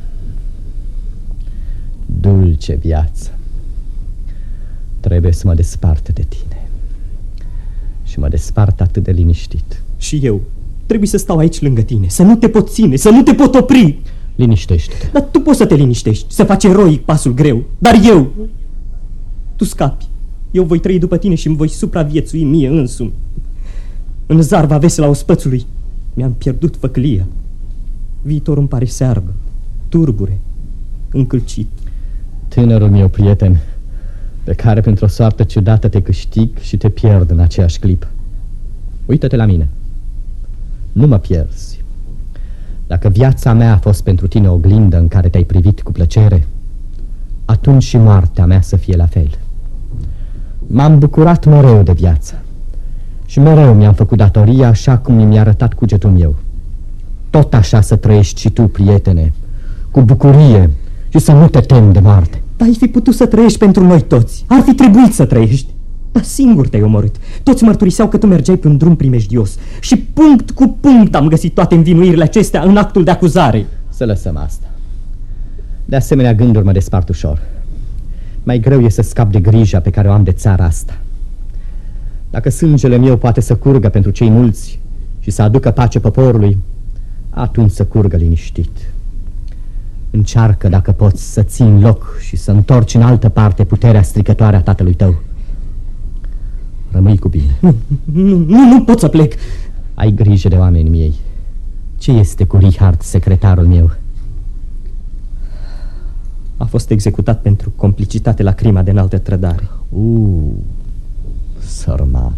S10: dulce viață, trebuie să mă despart de tine. Și mă despart atât de liniștit.
S18: Și eu trebuie să stau aici lângă tine, să nu te pot ține, să nu te pot opri.
S10: Liniștește-te.
S18: Dar tu poți să te liniștești, să faci eroic pasul greu. Dar eu, tu scapi. Eu voi trăi după tine și îmi voi supraviețui mie însumi. În zarva vesela ospățului mi-am pierdut făclia. Viitorul îmi pare searbă, turbure, încălcit.
S10: Tânărul meu prieten, pe care pentru o soartă ciudată te câștig și te pierd în aceeași clipă. Uită-te la mine. Nu mă pierzi. Dacă viața mea a fost pentru tine o oglindă în care te-ai privit cu plăcere, atunci și moartea mea să fie la fel. M-am bucurat mereu de viață și mereu mi-am făcut datoria așa cum mi-a arătat cugetul meu. Tot așa să trăiești și tu, prietene, cu bucurie și să nu te temi de moarte.
S18: Dar ai fi putut să trăiești pentru noi toți. Ar fi trebuit să trăiești. Dar singur te-ai omorât. Toți mărturiseau că tu mergeai pe un drum primejdios. Și punct cu punct am găsit toate învinuirile acestea în actul de acuzare.
S10: Să lăsăm asta. De asemenea gânduri mă despart ușor. Mai greu e să scap de grija pe care o am de țara asta. Dacă sângele meu poate să curgă pentru cei mulți și să aducă pace poporului, atunci să curgă liniștit. Încearcă, dacă poți, să ții în loc și să întorci în altă parte puterea stricătoare a tatălui tău. Rămâi cu bine.
S18: Nu pot să plec.
S10: Ai grijă de oamenii miei. Ce este cu Richard, secretarul meu?
S18: A fost executat pentru complicitate la crima de înaltă trădare.
S10: Sărmanul.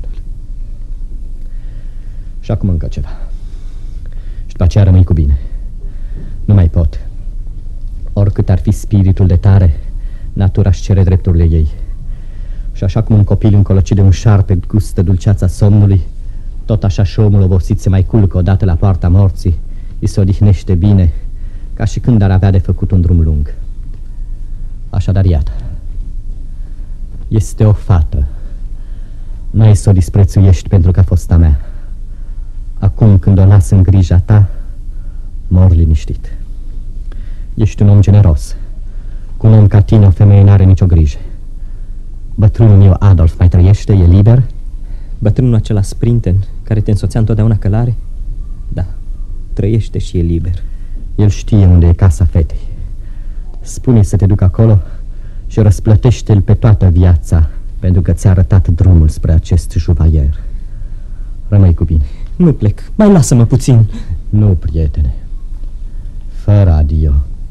S10: Și acum încă ceva. Și după aceea rămâi cu bine. Nu mai pot. Oricât ar fi spiritul de tare, natura își cere drepturile ei. Și așa cum un copil încolocit de un șarpe gustă dulceața somnului, tot așa și omul obosit se mai culcă odată la poarta morții, îi se odihnește bine, ca și când ar avea de făcut un drum lung. Așadar, iată, este o fată. N-ai să o disprețuiești pentru că a fost a mea. Acum când o las în grija ta, mor liniștit. Ești un om generos. Cu un om ca tine o femeie n-are nicio grijă. Bătrânul meu Adolf mai trăiește? E liber?
S18: Bătrânul acela Sprinten, care te însoțea întotdeauna călare? Da, trăiește și e liber.
S10: El știe unde e casa fetei. Spune să te duc acolo și răsplătește-l pe toată viața, pentru că ți-a arătat drumul spre acest juvaier. Rămâi cu bine.
S18: Nu plec, mai lasă-mă puțin.
S10: Nu, prietene. Fără adio.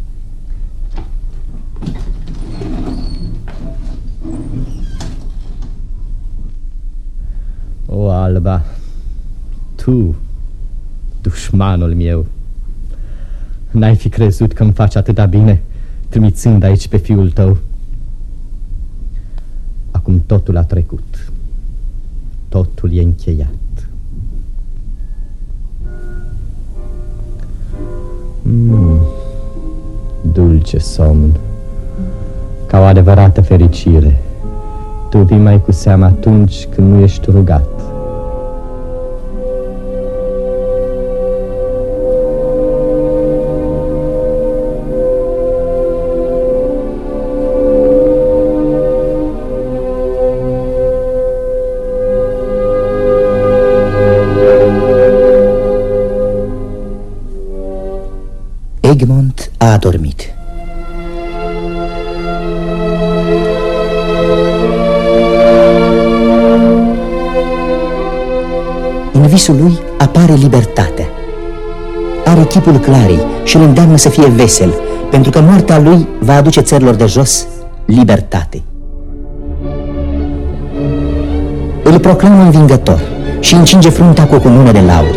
S10: O, Alba, tu, dușmanul meu, n-ai fi crezut că îmi faci atâta bine trimițând aici pe fiul tău. Acum totul a trecut. Totul e încheiat. Dulce somn, ca o adevărată fericire. Tu vii mai cu seamă atunci când nu ești rugat.
S1: Egmont a adormit. În visul lui apare libertatea. Are chipul Clarei și îl îndeamnă să fie vesel, pentru că moartea lui va aduce țărilor de jos libertate. Îl proclamă învingător și încinge fruntea cu o cunună de lauri.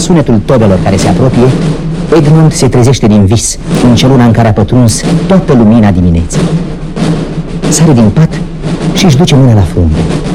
S1: sunetul tobelor care se apropie, Egmont se trezește din vis, în celula în care a pătruns toată lumina dimineții. Sare din pat și își duce mâna la frunte.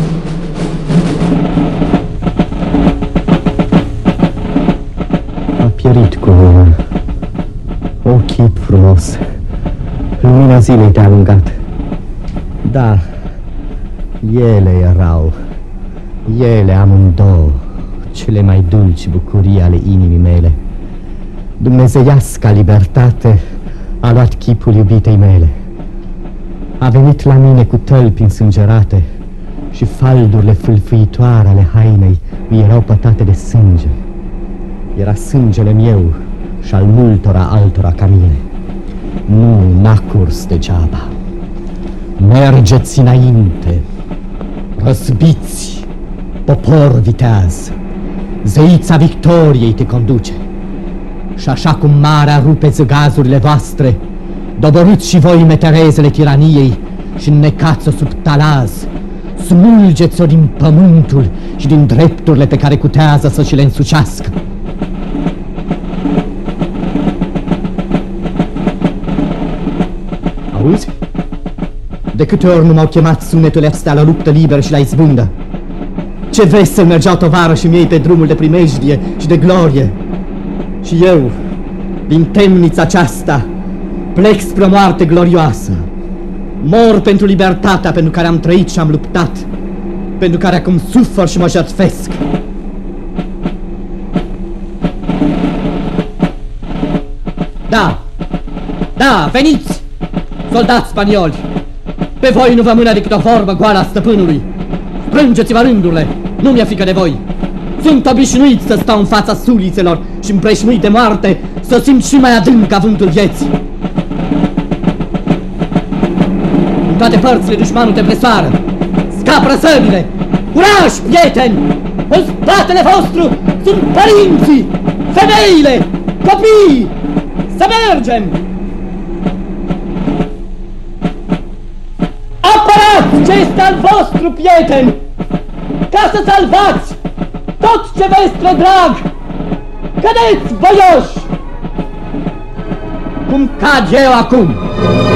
S10: A pierit cu mine. O chip frumos. Lumina zilei te-a alungat. Da, ele erau, ele amândouă, cele mai dulci bucurii ale inimii mele. Dumnezeiasca libertate a luat chipul iubitei mele. A venit la mine cu tălpi însângerate și faldurile fâlfâitoare ale hainei îi erau pătate de sânge. Era sângele meu și al multora altora ca mine. Nu, n-a curs degeaba. Mergeți înainte, răzbiți, popor viteaz, zeița victoriei te conduce. Și așa cum marea rupe zăgazurile voastre, doborâți și voi meterezele tiraniei și înnecați-o sub talaz, smulgeți-o din pământul și din drepturile pe care cutează să și le însucească. Auzi? De câte ori nu m-au chemat sunetele astea la luptă liberă și la izbândă? Ce vesel mergeau tovarășii mei pe drumul de primejdie și de glorie. Și eu, din temnița aceasta, plec spre moarte glorioasă. Mor pentru libertatea pentru care am trăit și am luptat, pentru care acum sufăr și mă jertfesc. Da, da, veniți, soldați spanioli! Pe voi nu vă mână decât o vorbă goală a stăpânului. Strângeți-vă rândurile, nu mi-e frică de voi. Sunt obișnuit să stau în fața sulițelor și împreșnuit de moarte, să simt și mai adânc avântul vieții. În toate părțile dușmanul te presoară. Scapă săbile! Curaj, prieteni! În spatele vostru sunt părinții, femeile, copiii! Să mergem! Apărați ce este al vostru, prieteni, ca să salvați tot ce vă este drag! Cădeți, voioși! Cum cad eu acum!